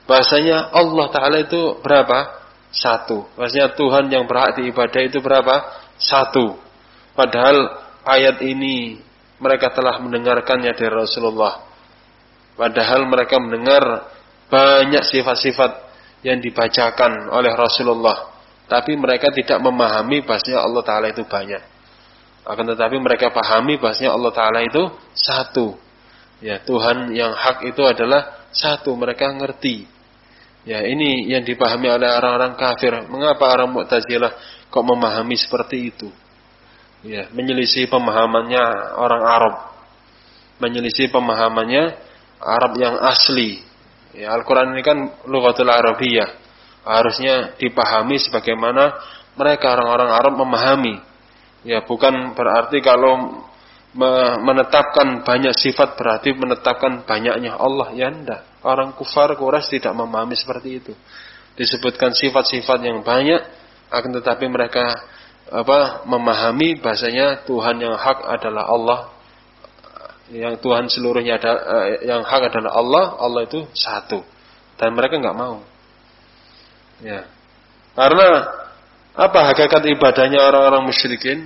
bahasanya Allah Ta'ala itu berapa? Satu. Bahasanya Tuhan yang berhak diibadah itu berapa? Satu. Padahal ayat ini mereka telah mendengarkannya dari Rasulullah. Padahal mereka mendengar banyak sifat-sifat yang dibacakan oleh Rasulullah. Tapi mereka tidak memahami bahasanya Allah Ta'ala itu banyak. Akan tetapi mereka pahami bahasanya Allah Ta'ala itu satu. Ya, Tuhan yang hak itu adalah satu. Mereka ngerti. Ya, ini yang dipahami oleh orang-orang kafir. Mengapa orang Mu'tazilah kok memahami seperti itu? Ya, menyelisih pemahamannya orang Arab. Menyelisih pemahamannya Arab yang asli. Ya, Al-Quran ini kan lughatul Arabiyyah. Harusnya dipahami sebagaimana mereka orang-orang Arab memahami. Ya, bukan berarti kalau menetapkan banyak sifat berarti menetapkan banyaknya Allah. Ya enggak. Orang kufar Quraisy tidak memahami seperti itu. Disebutkan sifat-sifat yang banyak, akan tetapi mereka memahami bahasanya Tuhan yang hak adalah Allah. Yang Tuhan seluruhnya yang hak adalah Allah. Allah itu satu. Dan mereka enggak mau. Ya. Karena apa hakikat ibadahnya orang-orang musyrikin?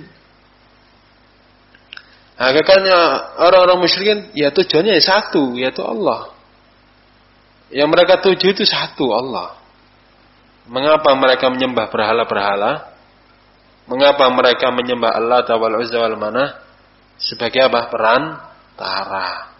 Hakikatnya orang-orang musyrikin ya tujuannya satu, yaitu Allah. Yang mereka tuju itu satu, Allah. Mengapa mereka menyembah berhala-berhala? Mengapa mereka menyembah Allah wal Uzza wal Manah sebagai apa? Perantara.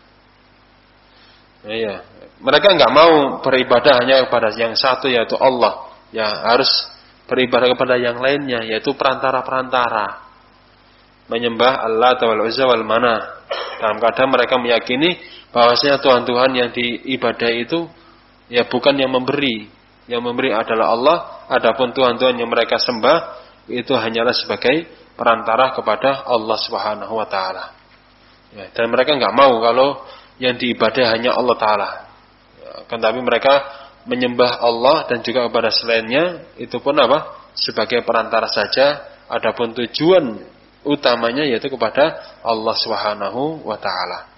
Ya, mereka enggak mau beribadah hanya kepada yang satu, yaitu Allah. Ya, harus beribadah kepada yang lainnya, yaitu perantara-perantara. Menyembah Allah wal Uzza wal Manah. Dalam keadaan mereka meyakini bahwasanya Tuhan-Tuhan yang diibadahi itu ya bukan yang memberi. Yang memberi adalah Allah. Adapun Tuhan-Tuhan yang mereka sembah itu hanyalah sebagai perantara kepada Allah Subhanahu wa taala. Ya, dan mereka enggak mau kalau yang diibadahi hanya Allah taala. Ya, kan tapi mereka menyembah Allah dan juga kepada selainnya itu pun apa? Sebagai perantara saja. Adapun tujuan utamanya yaitu kepada Allah Subhanahu wa taala.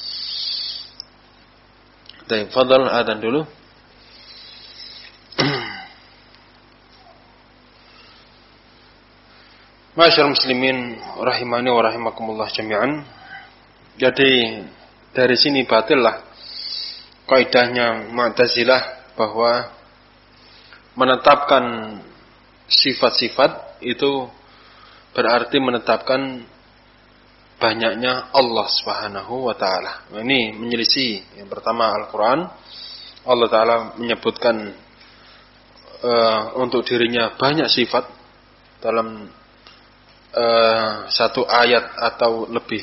Baik, fadhal adzan dulu. Masyaallah muslimin rahimani wa rahimakumullah jami'an. Jadi dari sini batillah kaidahnya Mu'tazilah bahwa menetapkan sifat-sifat itu berarti menetapkan banyaknya Allah Subhanahu wa taala. Ini menyelisih yang pertama Al-Qur'an. Allah taala menyebutkan untuk dirinya banyak sifat dalam satu ayat atau lebih.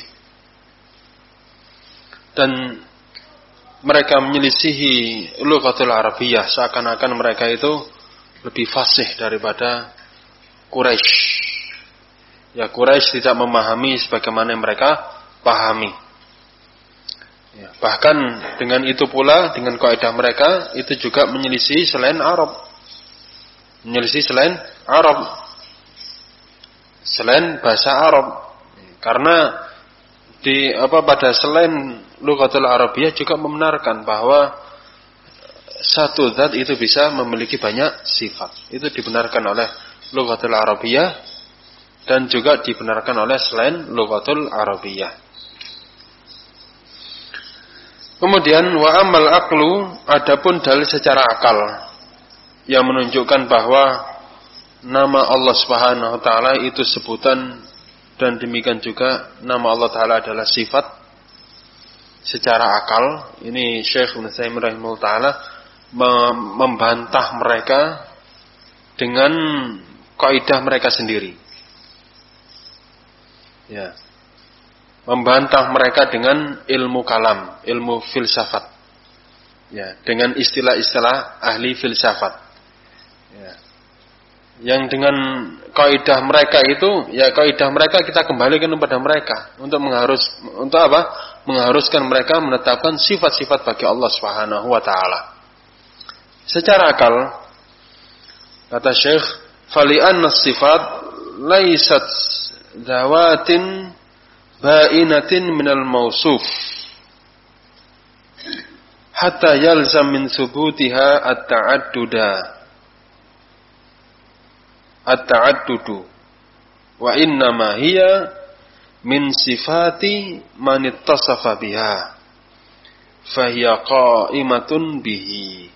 Dan mereka menyelisihi lughatul Arabiyyah seakan-akan mereka itu lebih fasih daripada Quraisy. Ya, Quraisy tidak memahami sebagaimana yang mereka pahami. Ya, bahkan dengan itu pula, dengan kaidah mereka, itu juga menyelisih selain Arab. Menyelisih selain Arab. Selain bahasa Arab. Karena pada selain lughatul Arabiyyah juga membenarkan bahwa satu zat itu bisa memiliki banyak sifat. Itu dibenarkan oleh lughatul Arabiyyah dan juga dibenarkan oleh selain lughatul Arabiyyah. Kemudian wa amal aqlu, adapun dalil secara akal yang menunjukkan bahwa nama Allah Subhanahu wa taala itu sebutan dan demikian juga nama Allah taala adalah sifat secara akal. Ini Syekh Ibnu Utsaimin rahimahullah taala membantah mereka dengan kaidah mereka sendiri. Ya. Membantah mereka dengan ilmu kalam, ilmu filsafat. Ya, dengan istilah-istilah ahli filsafat. Ya. Yang dengan kaidah mereka itu, ya kaidah mereka kita kembalikan kepada mereka untuk mengharuskan mereka menetapkan sifat-sifat bagi Allah Subhanahu wa taala. Secara akal, kata Syekh, fali'anna sifat laisat zawatin ba'inatin minal mausuf. hatta yalzam min thubutiha at-ta'addudu wa innama hiya min sifati man ittasafa biha fahiya qa'imatun bihi.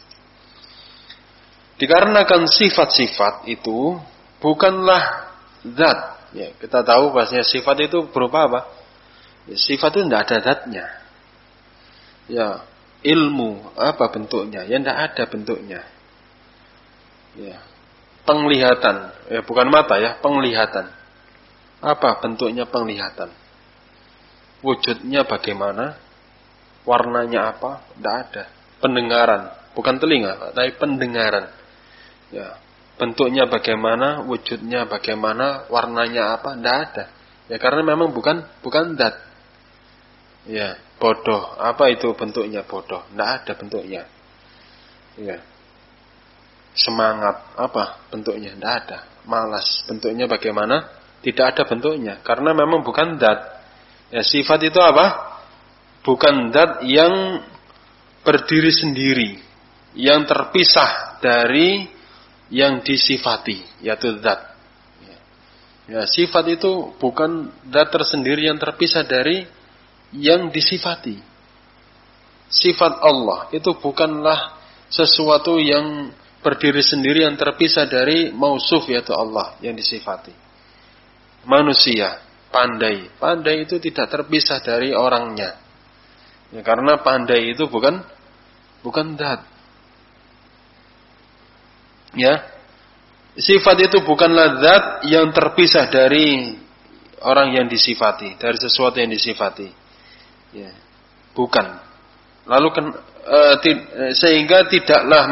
Dikarenakan sifat-sifat itu bukanlah zat. Ya, kita tahu bahasanya sifat itu berupa apa? Ya, sifat itu tidak ada zatnya. Ya, ilmu apa bentuknya? Ya tidak ada bentuknya. Ya, penglihatan, ya bukan mata ya, penglihatan. Apa bentuknya penglihatan? Wujudnya bagaimana? Warnanya apa? Tidak ada. Pendengaran, bukan telinga, tapi pendengaran. Ya, bentuknya bagaimana? Wujudnya bagaimana? Warnanya apa? Tidak ada. Ya karena memang bukan zat. Ya, bodoh. Apa itu bentuknya bodoh? Tidak ada bentuknya. Ya. Semangat, apa bentuknya? Tidak ada. Malas, bentuknya bagaimana? Tidak ada bentuknya, karena memang bukan zat. Ya, sifat itu apa? Bukan zat yang berdiri sendiri, yang terpisah dari yang disifati, yaitu zat. Ya, sifat itu bukan zat tersendiri yang terpisah dari yang disifati. Sifat Allah itu bukanlah sesuatu yang berdiri sendiri yang terpisah dari mausuf, yaitu Allah yang disifati. Manusia pandai itu tidak terpisah dari orangnya. Ya, karena pandai itu bukan zat. Ya, sifat itu bukanlah zat yang terpisah dari orang yang disifati, dari sesuatu yang disifati. Ya, bukan. Lalu sehingga tidaklah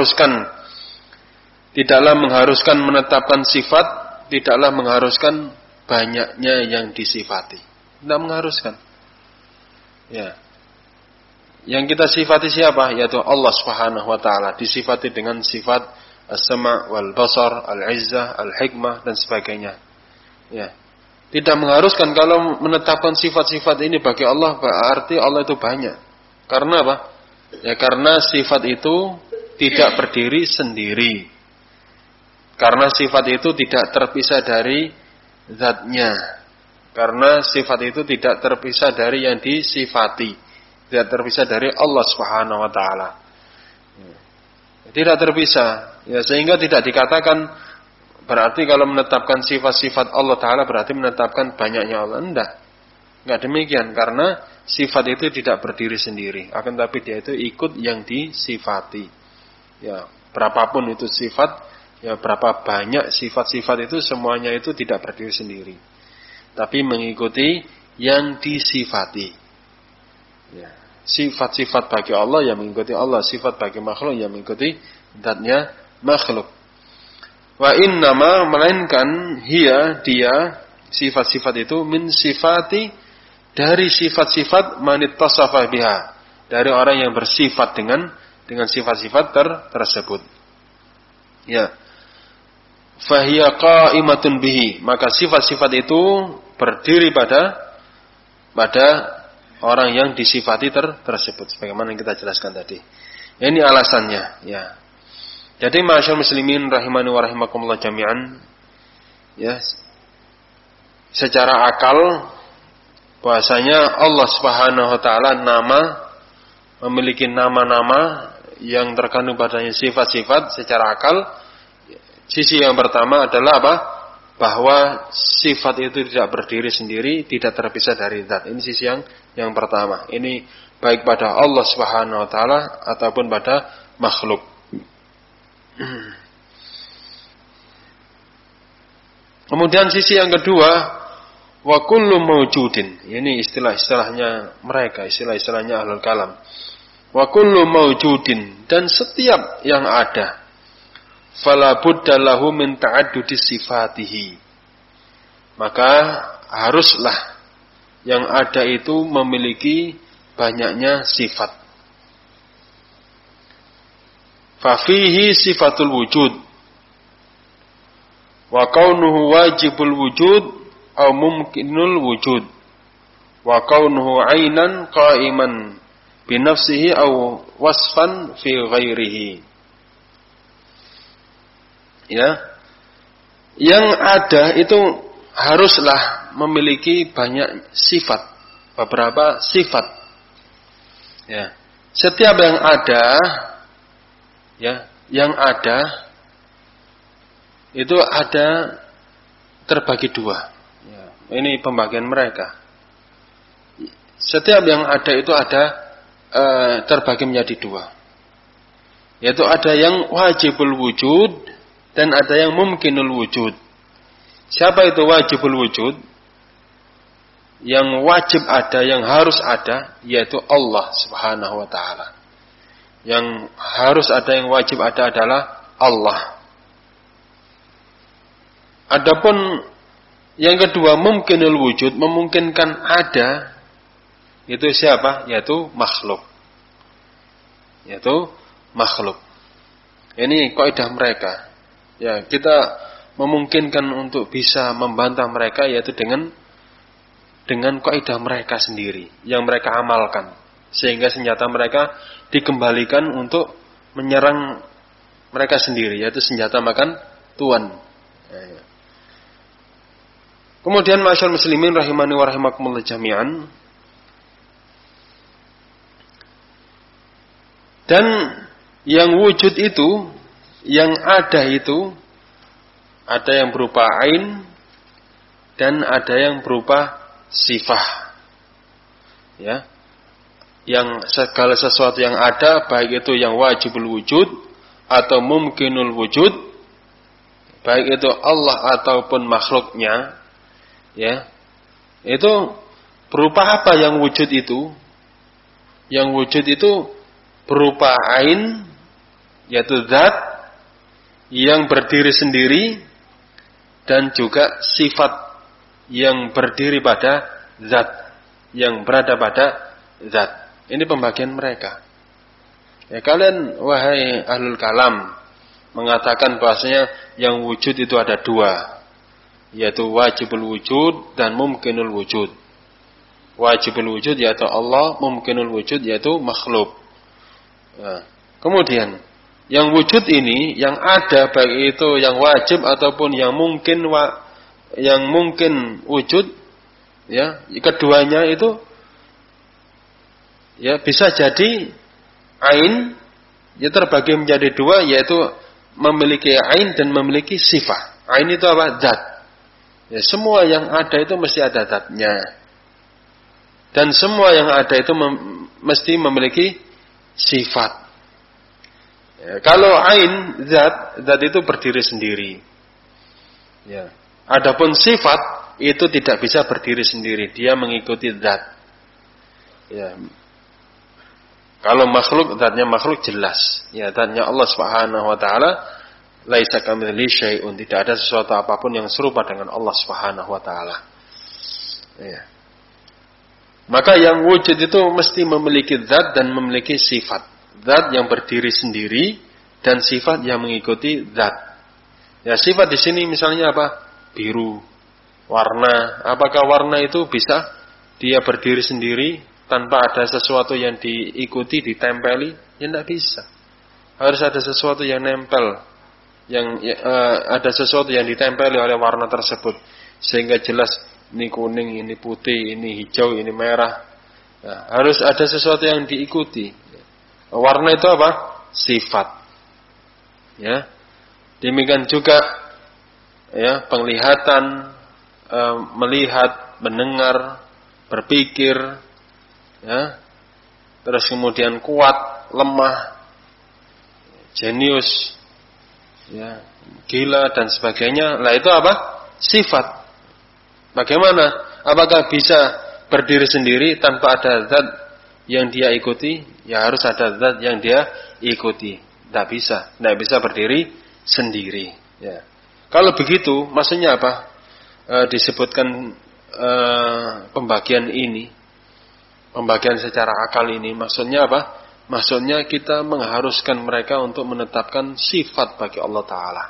mengharuskan menetapkan sifat, tidaklah mengharuskan banyaknya yang disifati. Tidak mengharuskan. Ya. Yang kita sifati siapa? Yaitu Allah Subhanahu wa taala, disifati dengan sifat as-sama' wal basar, al-izzah, al-hikmah dan sebagainya. Ya. Tidak mengharuskan kalau menetapkan sifat-sifat ini bagi Allah berarti Allah itu banyak. Karena apa? Ya karena sifat itu tidak berdiri sendiri. Karena sifat itu tidak terpisah dari zatnya. Karena sifat itu tidak terpisah dari yang disifati, tidak terpisah dari Allah Subhanahu wa taala. Tidak terpisah. Ya, sehingga tidak dikatakan berarti kalau menetapkan sifat-sifat Allah taala berarti menetapkan banyaknya Allah. Enggak demikian, karena sifat itu tidak berdiri sendiri, akan tapi dia itu ikut yang disifati. Ya, berapapun itu sifat, ya berapa banyak sifat-sifat itu semuanya itu tidak berdiri sendiri, tapi mengikuti yang disifati. Ya, sifat-sifat bagi Allah yang mengikuti Allah, sifat bagi makhluk yang mengikuti zatnya makhluk. Wa innama melainkan dia sifat-sifat itu min sifati dari sifat-sifat manit tasafa biha, dari orang yang bersifat dengan sifat-sifat tersebut. Ya. Fahiya qa'imatun bihi, maka sifat-sifat itu berdiri pada orang yang disifati tersebut, sebagaimana yang kita jelaskan tadi. Ini alasannya, ya. Jadi ma'asyiral muslimin rahimani wa rahimakumullah jami'an, ya. Secara akal bahwasanya Allah Subhanahu wa taala memiliki nama-nama yang terkandung padanya sifat-sifat secara akal. Sisi yang pertama adalah apa? Bahwa sifat itu tidak berdiri sendiri, tidak terpisah dari zat. Ini sisi yang pertama. Ini baik pada Allah Subhanahu wa taala ataupun pada makhluk. Kemudian sisi yang kedua, wa kullu mawjudin. Ini istilah-istilahnya mereka, istilah-istilahnya ahlul kalam. Wa kullu mawjudin, dan setiap yang ada, fala budda lahu min ta'addudi sifatihi, maka haruslah yang ada itu memiliki banyaknya sifat. Fa fihi sifatul wujud wa kaunuhu wajibul wujud aw mumkinul wujud wa kaunuhu ainan qa'iman binafsihi aw wasfan fi ghairihi. Ya. Yang ada itu haruslah memiliki banyak sifat, beberapa sifat. Ya. Setiap yang ada, ya, yang ada itu ada terbagi dua. Ya. Ini pembagian mereka. Setiap yang ada itu ada terbagi menjadi dua. Yaitu ada yang wajibul wujud dan ada yang mungkinul wujud. Siapa itu wajibul wujud? Yang wajib ada, yang harus ada, yaitu Allah Subhanahu wa ta'ala. Yang harus ada, yang wajib ada adalah Allah. Adapun yang kedua, mungkinul wujud, memungkinkan ada, itu siapa? Yaitu makhluk. Yaitu makhluk. Ini kaidah mereka. Ya, kita memungkinkan untuk bisa membantah mereka yaitu dengan kaidah mereka sendiri yang mereka amalkan, sehingga senjata mereka dikembalikan untuk menyerang mereka sendiri, yaitu senjata makan tuan. Ya. Kemudian masyaallah muslimin rahimani wa rahimakumullah jami'an. Dan yang wujud itu, yang ada itu, ada yang berupa ain dan ada yang berupa sifah. Ya. Yang segala sesuatu yang ada, baik itu yang wajibul wujud atau mungkinul wujud, baik itu Allah ataupun makhluknya, ya. Itu berupa apa yang wujud itu? Yang wujud itu berupa ain, yaitu zat yang berdiri sendiri, dan juga sifat yang berdiri pada zat, yang berada pada zat. Ini pembagian mereka. Ya, kalian wahai ahlul kalam mengatakan bahasanya yang wujud itu ada dua, yaitu wajibul wujud dan mungkinul wujud. Wajibul wujud yaitu Allah, mungkinul wujud yaitu makhluk. Nah, kemudian yang wujud ini, yang ada, baik itu yang wajib ataupun yang mungkin wujud, ya, keduanya itu ya bisa jadi ain, ya terbagi menjadi dua, yaitu memiliki ain dan memiliki sifat. Ain itu apa? Zat. Ya, semua yang ada itu mesti ada zatnya. Dan semua yang ada itu mesti memiliki sifat. Ya, kalau ain, zat itu berdiri sendiri. Ya. Adapun sifat itu tidak bisa berdiri sendiri, dia mengikuti zat. Ya. Kalau makhluk, zatnya makhluk jelas. Ya, zatnya Allah Subhanahu wa taala laisa kamitslihi syai'un, tidak ada sesuatu apapun yang serupa dengan Allah Subhanahu wa taala. Ya. Maka yang wujud itu mesti memiliki zat dan memiliki sifat. Zat yang berdiri sendiri dan sifat yang mengikuti zat. Ya, sifat di sini misalnya apa? Biru, warna. Apakah warna itu bisa dia berdiri sendiri tanpa ada sesuatu yang diikuti, ditempeli? Ya, tidak bisa. Harus ada sesuatu yang nempel, ada sesuatu yang ditempeli oleh warna tersebut, sehingga jelas ini kuning, ini putih, ini hijau, ini merah. Nah, harus ada sesuatu yang diikuti. Warna itu apa? Sifat. Ya. Demikian juga ya, penglihatan, melihat, mendengar, berpikir, ya. Terus kemudian kuat, lemah, jenius, ya, gila dan sebagainya. Lah itu apa? Sifat. Bagaimana? Apakah bisa berdiri sendiri tanpa ada zat yang dia ikuti? Ya harus ada zat yang dia ikuti. Tidak bisa berdiri sendiri. Ya. Kalau begitu, maksudnya apa? Disebutkan pembagian ini, pembagian secara akal ini, maksudnya apa? Maksudnya kita mengharuskan mereka untuk menetapkan sifat bagi Allah Ta'ala.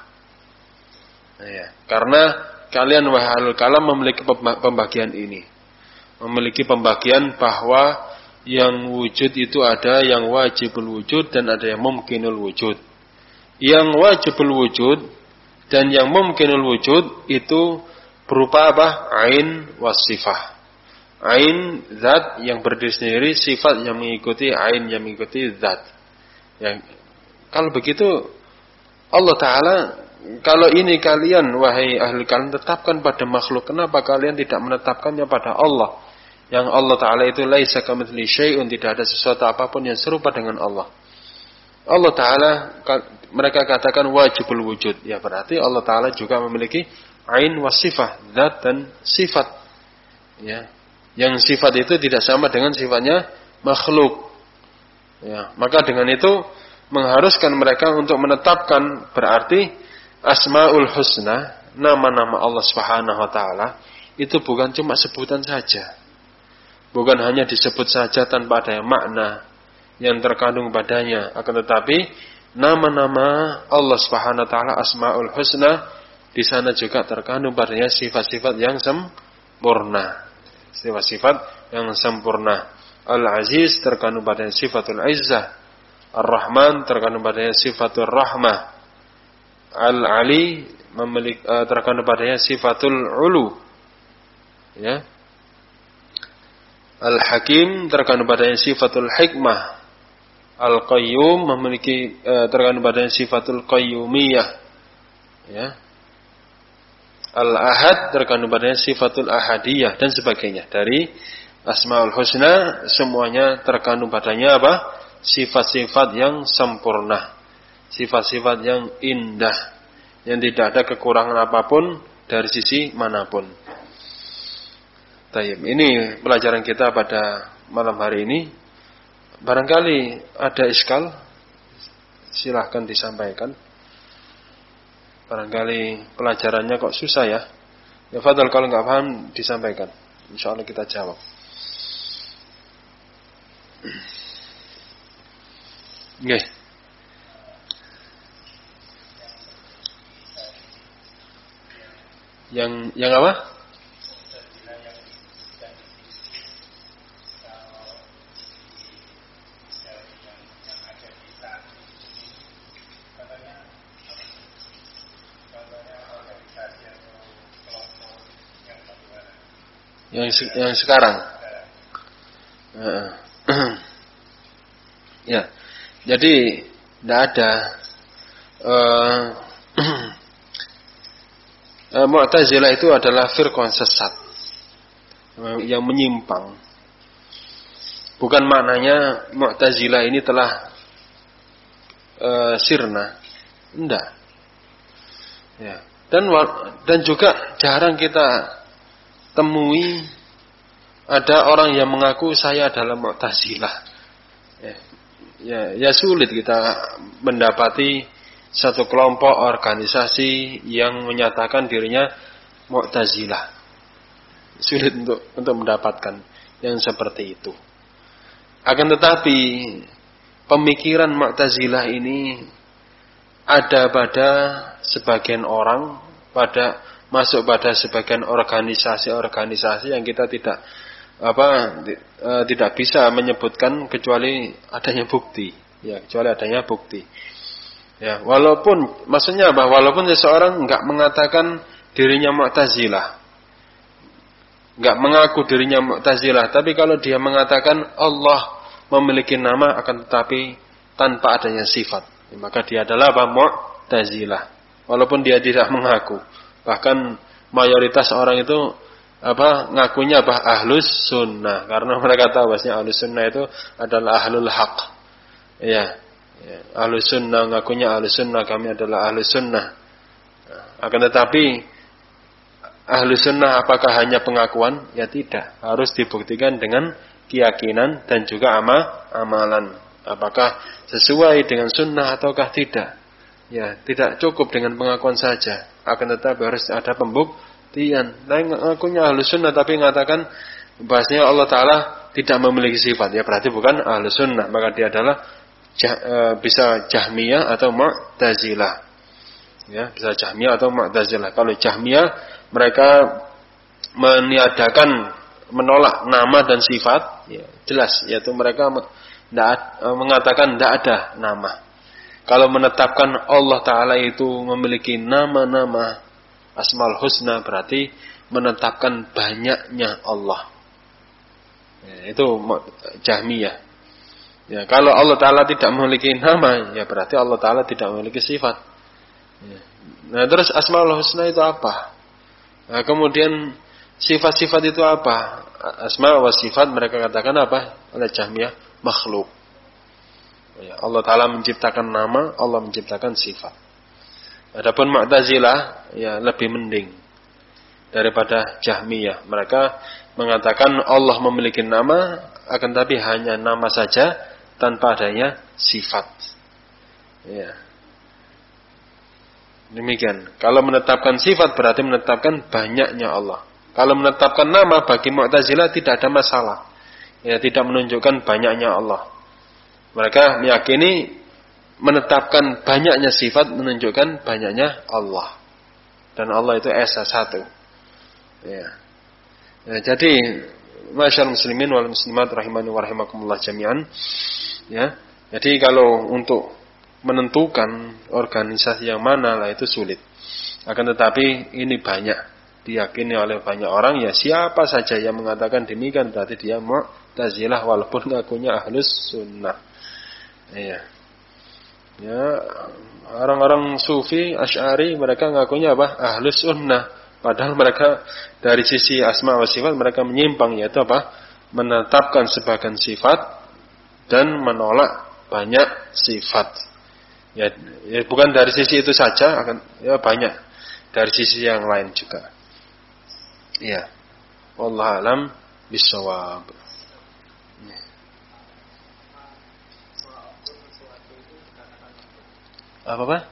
Ya. Karena kalian wahai ahlul kalam memiliki pembagian ini. Memiliki pembagian bahwa Yang wujud itu ada yang wajibul wujud dan ada yang mumkinul wujud. Yang wajibul wujud dan yang mumkinul wujud itu berupa apa? Ain wasifah. Ain zat yang berdiri sendiri, sifat yang mengikuti ain yang mengikuti zat. Yang kalau begitu Allah Ta'ala, kalau ini kalian wahai ahli kalian tetapkan pada makhluk, kenapa kalian tidak menetapkannya pada Allah? Yang Allah Ta'ala itu laisa kamitslihi syai'un, tidak ada sesuatu apapun yang serupa dengan Allah. Allah Ta'ala, mereka katakan wajibul wujud. Ya berarti Allah Ta'ala juga memiliki ain wa sifah, zat dan sifat. Ya. Yang sifat itu tidak sama dengan sifatnya makhluk. Ya. Maka dengan itu mengharuskan mereka untuk menetapkan berarti Asmaul Husna, nama-nama Allah Subhanahu wa Ta'ala itu bukan cuma sebutan saja. Bukan hanya disebut saja tanpa ada makna yang terkandung padanya, akan tetapi nama-nama Allah Subhanahu wa Ta'ala Asmaul Husna di sana juga terkandung padanya sifat-sifat yang sempurna. Sifat-sifat yang sempurna. Al-Aziz terkandung padanya sifatul Izzah. Ar-Rahman terkandung padanya sifatul Rahmah. Al-Ali terkandung padanya sifatul Ulu. Ya. Al-Hakim terkandung padanya sifatul Hikmah. Al-Qayyum memiliki terkandung padanya sifatul Qayyumiyah. Ya. Al-Ahad terkandung padanya sifatul Ahadiyah dan sebagainya. Dari Asmaul Husna semuanya terkandung padanya apa? Sifat-sifat yang sempurna. Sifat-sifat yang indah. Yang tidak ada kekurangan apapun dari sisi manapun. Tayyib. Ini pelajaran kita pada malam hari ini. Barangkali ada iskal, silahkan disampaikan. Barangkali pelajarannya kok susah ya. Ya fadal, kalau nggak paham disampaikan. Insya Allah kita jawab. Nggih. Yang apa? Yang sekarang. Ya. Jadi tidak ada Mu'tazilah itu adalah firqah sesat yang menyimpang. Bukan maknanya Mu'tazilah ini telah sirna. Tidak. Ya. Dan juga jarang kita temui ada orang yang mengaku saya adalah Mu'tazilah. Ya sulit kita mendapati satu kelompok organisasi yang menyatakan dirinya Mu'tazilah. Sulit untuk mendapatkan yang seperti itu. Akan tetapi pemikiran Mu'tazilah ini ada pada sebagian orang, masuk pada sebagian organisasi-organisasi yang kita tidak bisa menyebutkan kecuali adanya bukti. Ya, kecuali adanya bukti. Ya, maksudnya walaupun seseorang enggak mengatakan dirinya Mu'tazilah, enggak mengaku dirinya Mu'tazilah, tapi kalau dia mengatakan Allah memiliki nama akan tetapi tanpa adanya sifat, maka dia adalah Mu'tazilah. Walaupun dia tidak mengaku. Bahkan mayoritas orang itu ngakunya ahlus sunnah, karena mereka tahu bahwasanya ahlus sunnah itu adalah ahlul haq. Ya, ahlus sunnah ngakunya ahlus sunnah, kami adalah ahlus sunnah. Akan tetapi ahlus sunnah apakah hanya pengakuan? Ya tidak, harus dibuktikan dengan keyakinan dan juga amalan. Apakah sesuai dengan sunnah ataukah tidak? Ya, tidak cukup dengan pengakuan saja. Akan tetapi harus ada pembuktian. Ngakunya ahlus sunnah tapi mengatakan bahasanya Allah Ta'ala tidak memiliki sifat. Ya berarti bukan ahlus sunnah. Maka dia adalah bisa Jahmiyah atau Mu'tazilah. Ya, bisa Jahmiyah atau Mu'tazilah. Kalau Jahmiyah mereka menolak nama dan sifat, ya, jelas, yaitu mereka mengatakan tidak ada nama. Kalau menetapkan Allah Ta'ala itu memiliki nama-nama Asmaul Husna, berarti menetapkan banyaknya Allah. Ya, itu Jahmiyah. Ya, kalau Allah Ta'ala tidak memiliki nama, ya berarti Allah Ta'ala tidak memiliki sifat. Ya. Nah, terus Asmaul Husna itu apa? Nah, kemudian sifat-sifat itu apa? Asma wa sifat mereka katakan apa? Oleh Jahmiyah, makhluk. Ya, Allah Ta'ala menciptakan nama, Allah menciptakan sifat. Adapun Mu'tazilah ya lebih mending daripada Jahmiyah. Mereka mengatakan Allah memiliki nama, akan tapi hanya nama saja tanpa adanya sifat. Ya. Demikian. Kalau menetapkan sifat berarti menetapkan banyaknya Allah. Kalau menetapkan nama bagi Mu'tazilah tidak ada masalah. Ya, tidak menunjukkan banyaknya Allah. Mereka meyakini menetapkan banyaknya sifat menunjukkan banyaknya Allah. Dan Allah itu Esa satu. Ya. Ya, jadi masyaallah muslimin wal muslimat rahimani wa rahimakumullah jami'an. Ya. Jadi kalau untuk menentukan organisasi yang mana lah itu sulit. Akan tetapi ini banyak diyakini oleh banyak orang, ya siapa saja yang mengatakan demikian berarti dia Mu'tazilah walaupun ngakunya Ahlus Sunnah. Iya. Ya, orang-orang Sufi, Asy'ari mereka ngakunya apa? Ahlus Sunnah. Padahal mereka dari sisi asma wa sifat mereka menyimpang, yaitu apa? Menetapkan sebagian sifat dan menolak banyak sifat. Ya bukan dari sisi itu saja, akan ya banyak dari sisi yang lain juga. Ya. Wallahu a'lam bishawab. Apa?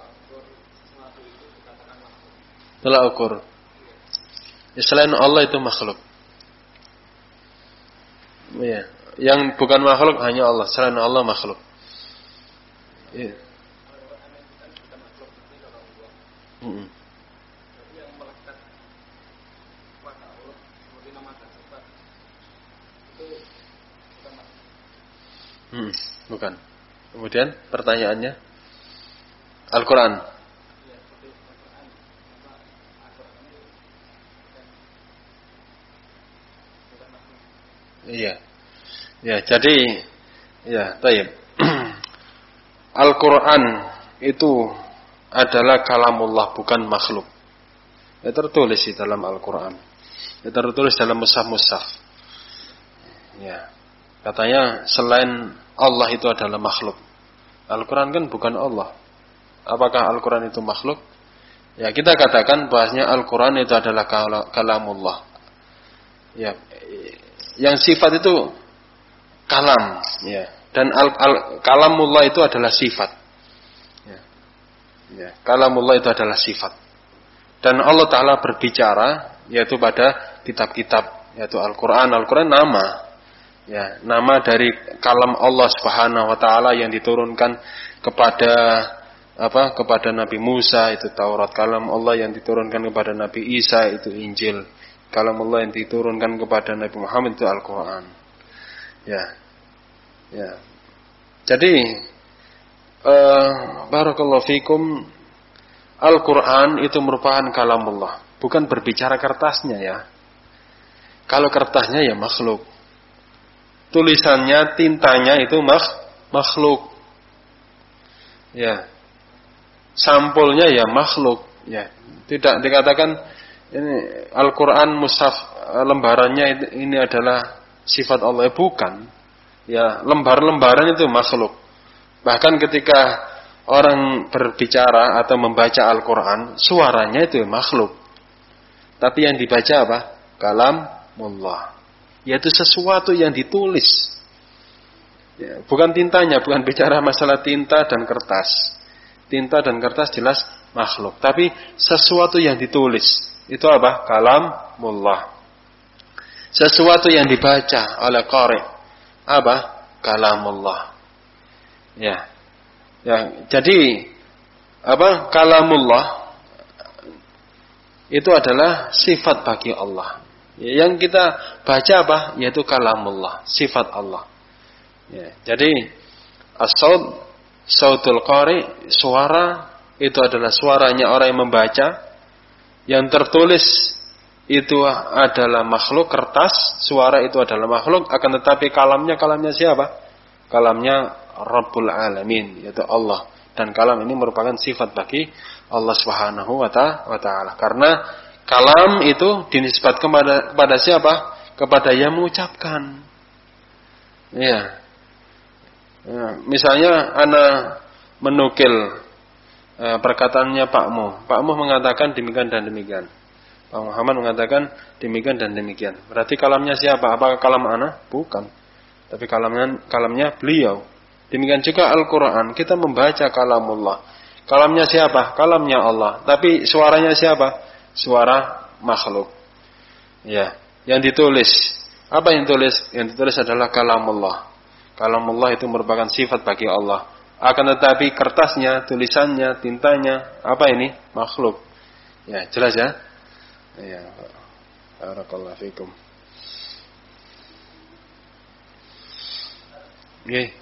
Tolak ukur. Ya, selain Allah itu makhluk. Ya, yang bukan makhluk hanya Allah. Selain Allah makhluk. Ya. Bukan. Kemudian pertanyaannya Al-Quran. Iya. Ya, jadi ya, tayyib. Al-Quran itu adalah kalamullah, bukan makhluk. Ya, tertulis di dalam Al-Quran. Ya, tertulis dalam mushaf-mushaf. Ya. Katanya selain Allah itu adalah makhluk. Al-Quran kan bukan Allah. Apakah Al-Quran itu makhluk? Ya, kita katakan bahasanya Al-Quran itu adalah kalamullah. Ya, yang sifat itu kalam, ya. Dan kalamullah itu adalah sifat. Ya. Ya, kalamullah itu adalah sifat. Dan Allah Ta'ala berbicara yaitu pada kitab-kitab, yaitu Al-Quran. Al-Quran nama. Ya, nama dari kalam Allah Subhanahu wa Ta'ala yang diturunkan kepada Nabi Musa itu Taurat, kalam Allah yang diturunkan kepada Nabi Isa itu Injil, kalam Allah yang diturunkan kepada Nabi Muhammad itu Al-Quran. Ya. Ya. Jadi barakallahu fikum, Al-Quran itu merupakan kalam Allah, bukan berbicara kertasnya ya. Kalau kertasnya ya makhluk. Tulisannya, tintanya itu makhluk. Ya. Sampulnya ya makhluk, ya. Tidak dikatakan ini Al-Qur'an mushaf lembarannya ini adalah sifat Allah, bukan. Ya, lembar-lembaran itu makhluk. Bahkan ketika orang berbicara atau membaca Al-Qur'an, suaranya itu makhluk. Tapi yang dibaca apa? Kalamullah. Yaitu sesuatu yang ditulis. Ya, bukan tintanya, bukan bicara masalah tinta dan kertas. Tinta dan kertas jelas makhluk, tapi sesuatu yang ditulis itu apa? Kalamullah. Sesuatu yang dibaca oleh qari apa? Kalamullah. Ya. Ya, jadi apa? Kalamullah itu adalah sifat bagi Allah. Yang kita baca apa? Yaitu kalamullah, sifat Allah. Ya, jadi as-saut, sautul qari, suara itu adalah suaranya orang yang membaca. Yang tertulis itu adalah makhluk, kertas, suara itu adalah makhluk, akan tetapi kalamnya siapa? Kalamnya Rabbul Alamin, yaitu Allah. Dan kalam ini merupakan sifat bagi Allah Subhanahu wa ta'ala. Karena kalam itu dinisbatkan kepada siapa? Kepada yang mengucapkan. Ya. Misalnya ana menukil perkataannya Pak Mu. Pak Mu mengatakan demikian dan demikian. Pak Muhammad mengatakan demikian dan demikian. Berarti kalamnya siapa? Apakah kalam ana? Bukan. Tapi kalamnya beliau. Demikian juga Al-Quran. Kita membaca kalamullah. Kalamnya siapa? Kalamnya Allah. Tapi suaranya siapa? Suara makhluk. Ya. Yang ditulis. Apa yang ditulis? Yang ditulis adalah kalamullah. Kalamullah itu merupakan sifat bagi Allah. Akan tetapi kertasnya, tulisannya, tintanya, apa ini? Makhluk. Ya, jelas ya? Ya. Barakallahu fikum. Oke.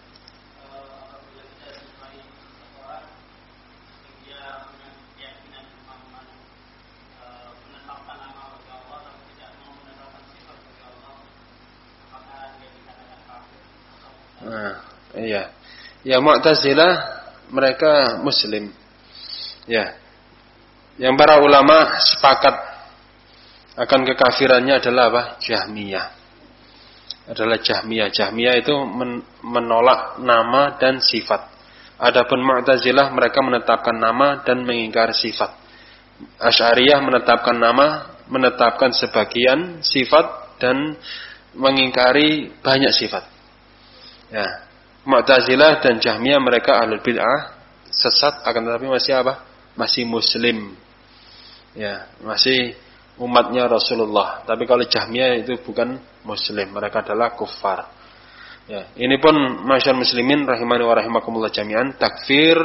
Iya. Ya Mu'tazilah mereka muslim. Ya. Yang para ulama sepakat akan kekafirannya adalah apa? Jahmiyah. Adalah Jahmiyah. Jahmiyah itu menolak nama dan sifat. Adapun Mu'tazilah mereka menetapkan nama dan mengingkari sifat. Asy'ariyah menetapkan nama, menetapkan sebagian sifat dan mengingkari banyak sifat. Ya. Mu'tazilah dan Jahmiyah mereka ahlul bid'ah, sesat, akan tetapi masih apa? Masih muslim. Ya, masih umatnya Rasulullah. Tapi kalau Jahmiyah itu bukan muslim, mereka adalah kufar. Ya, ini pun masyarakat muslimin rahimani wa rahimakumullah jami'an, takfir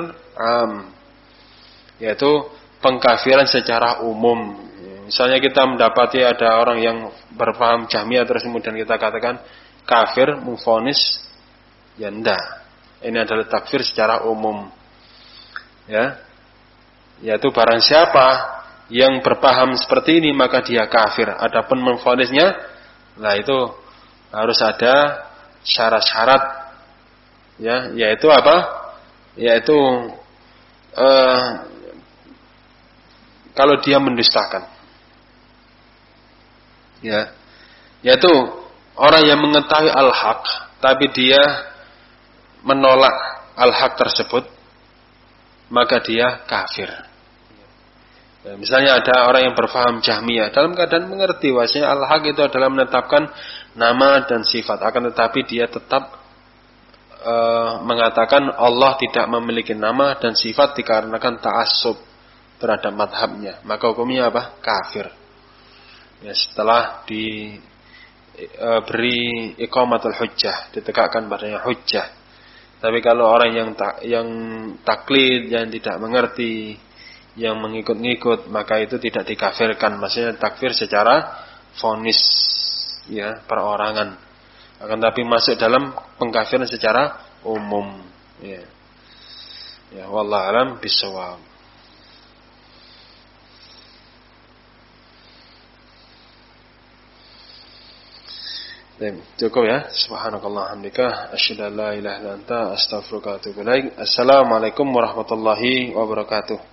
yaitu pengkafiran secara umum. Misalnya kita mendapati ada orang yang berpaham Jahmiyah terus kemudian kita katakan kafir, mufonis, ya enggak. Ini adalah takfir secara umum. Ya. Yaitu barang siapa yang berpaham seperti ini maka dia kafir. Adapun memfonisnya, nah itu harus ada syarat-syarat. Ya, yaitu apa? Yaitu kalau dia mendustakan. Ya. Yaitu orang yang mengetahui al-haq tapi dia menolak al-haq tersebut, maka dia kafir. Ya, misalnya ada orang yang berfaham Jahmiyah dalam keadaan mengerti bahwasanya al-haq itu adalah menetapkan nama dan sifat, akan tetapi dia tetap mengatakan Allah tidak memiliki nama dan sifat dikarenakan ta'assub terhadap madhabnya, maka hukumnya apa? Kafir. Ya, setelah beri iqamatul hujjah, ditegakkan padanya hujjah. Tapi kalau orang yang taklid, yang tidak mengerti, yang mengikut-ngikut, maka itu tidak dikafirkan. Maksudnya takfir secara vonis, ya, perorangan. Akan tapi masuk dalam pengkafiran secara umum. Ya, ya, wallahu a'lam bishawab. Cukup ya. Subhanakallah hamdika asyhadu an la ilaha illa anta astaghfiruka wa atubu ilaik. Assalamualaikum warahmatullahi wabarakatuh.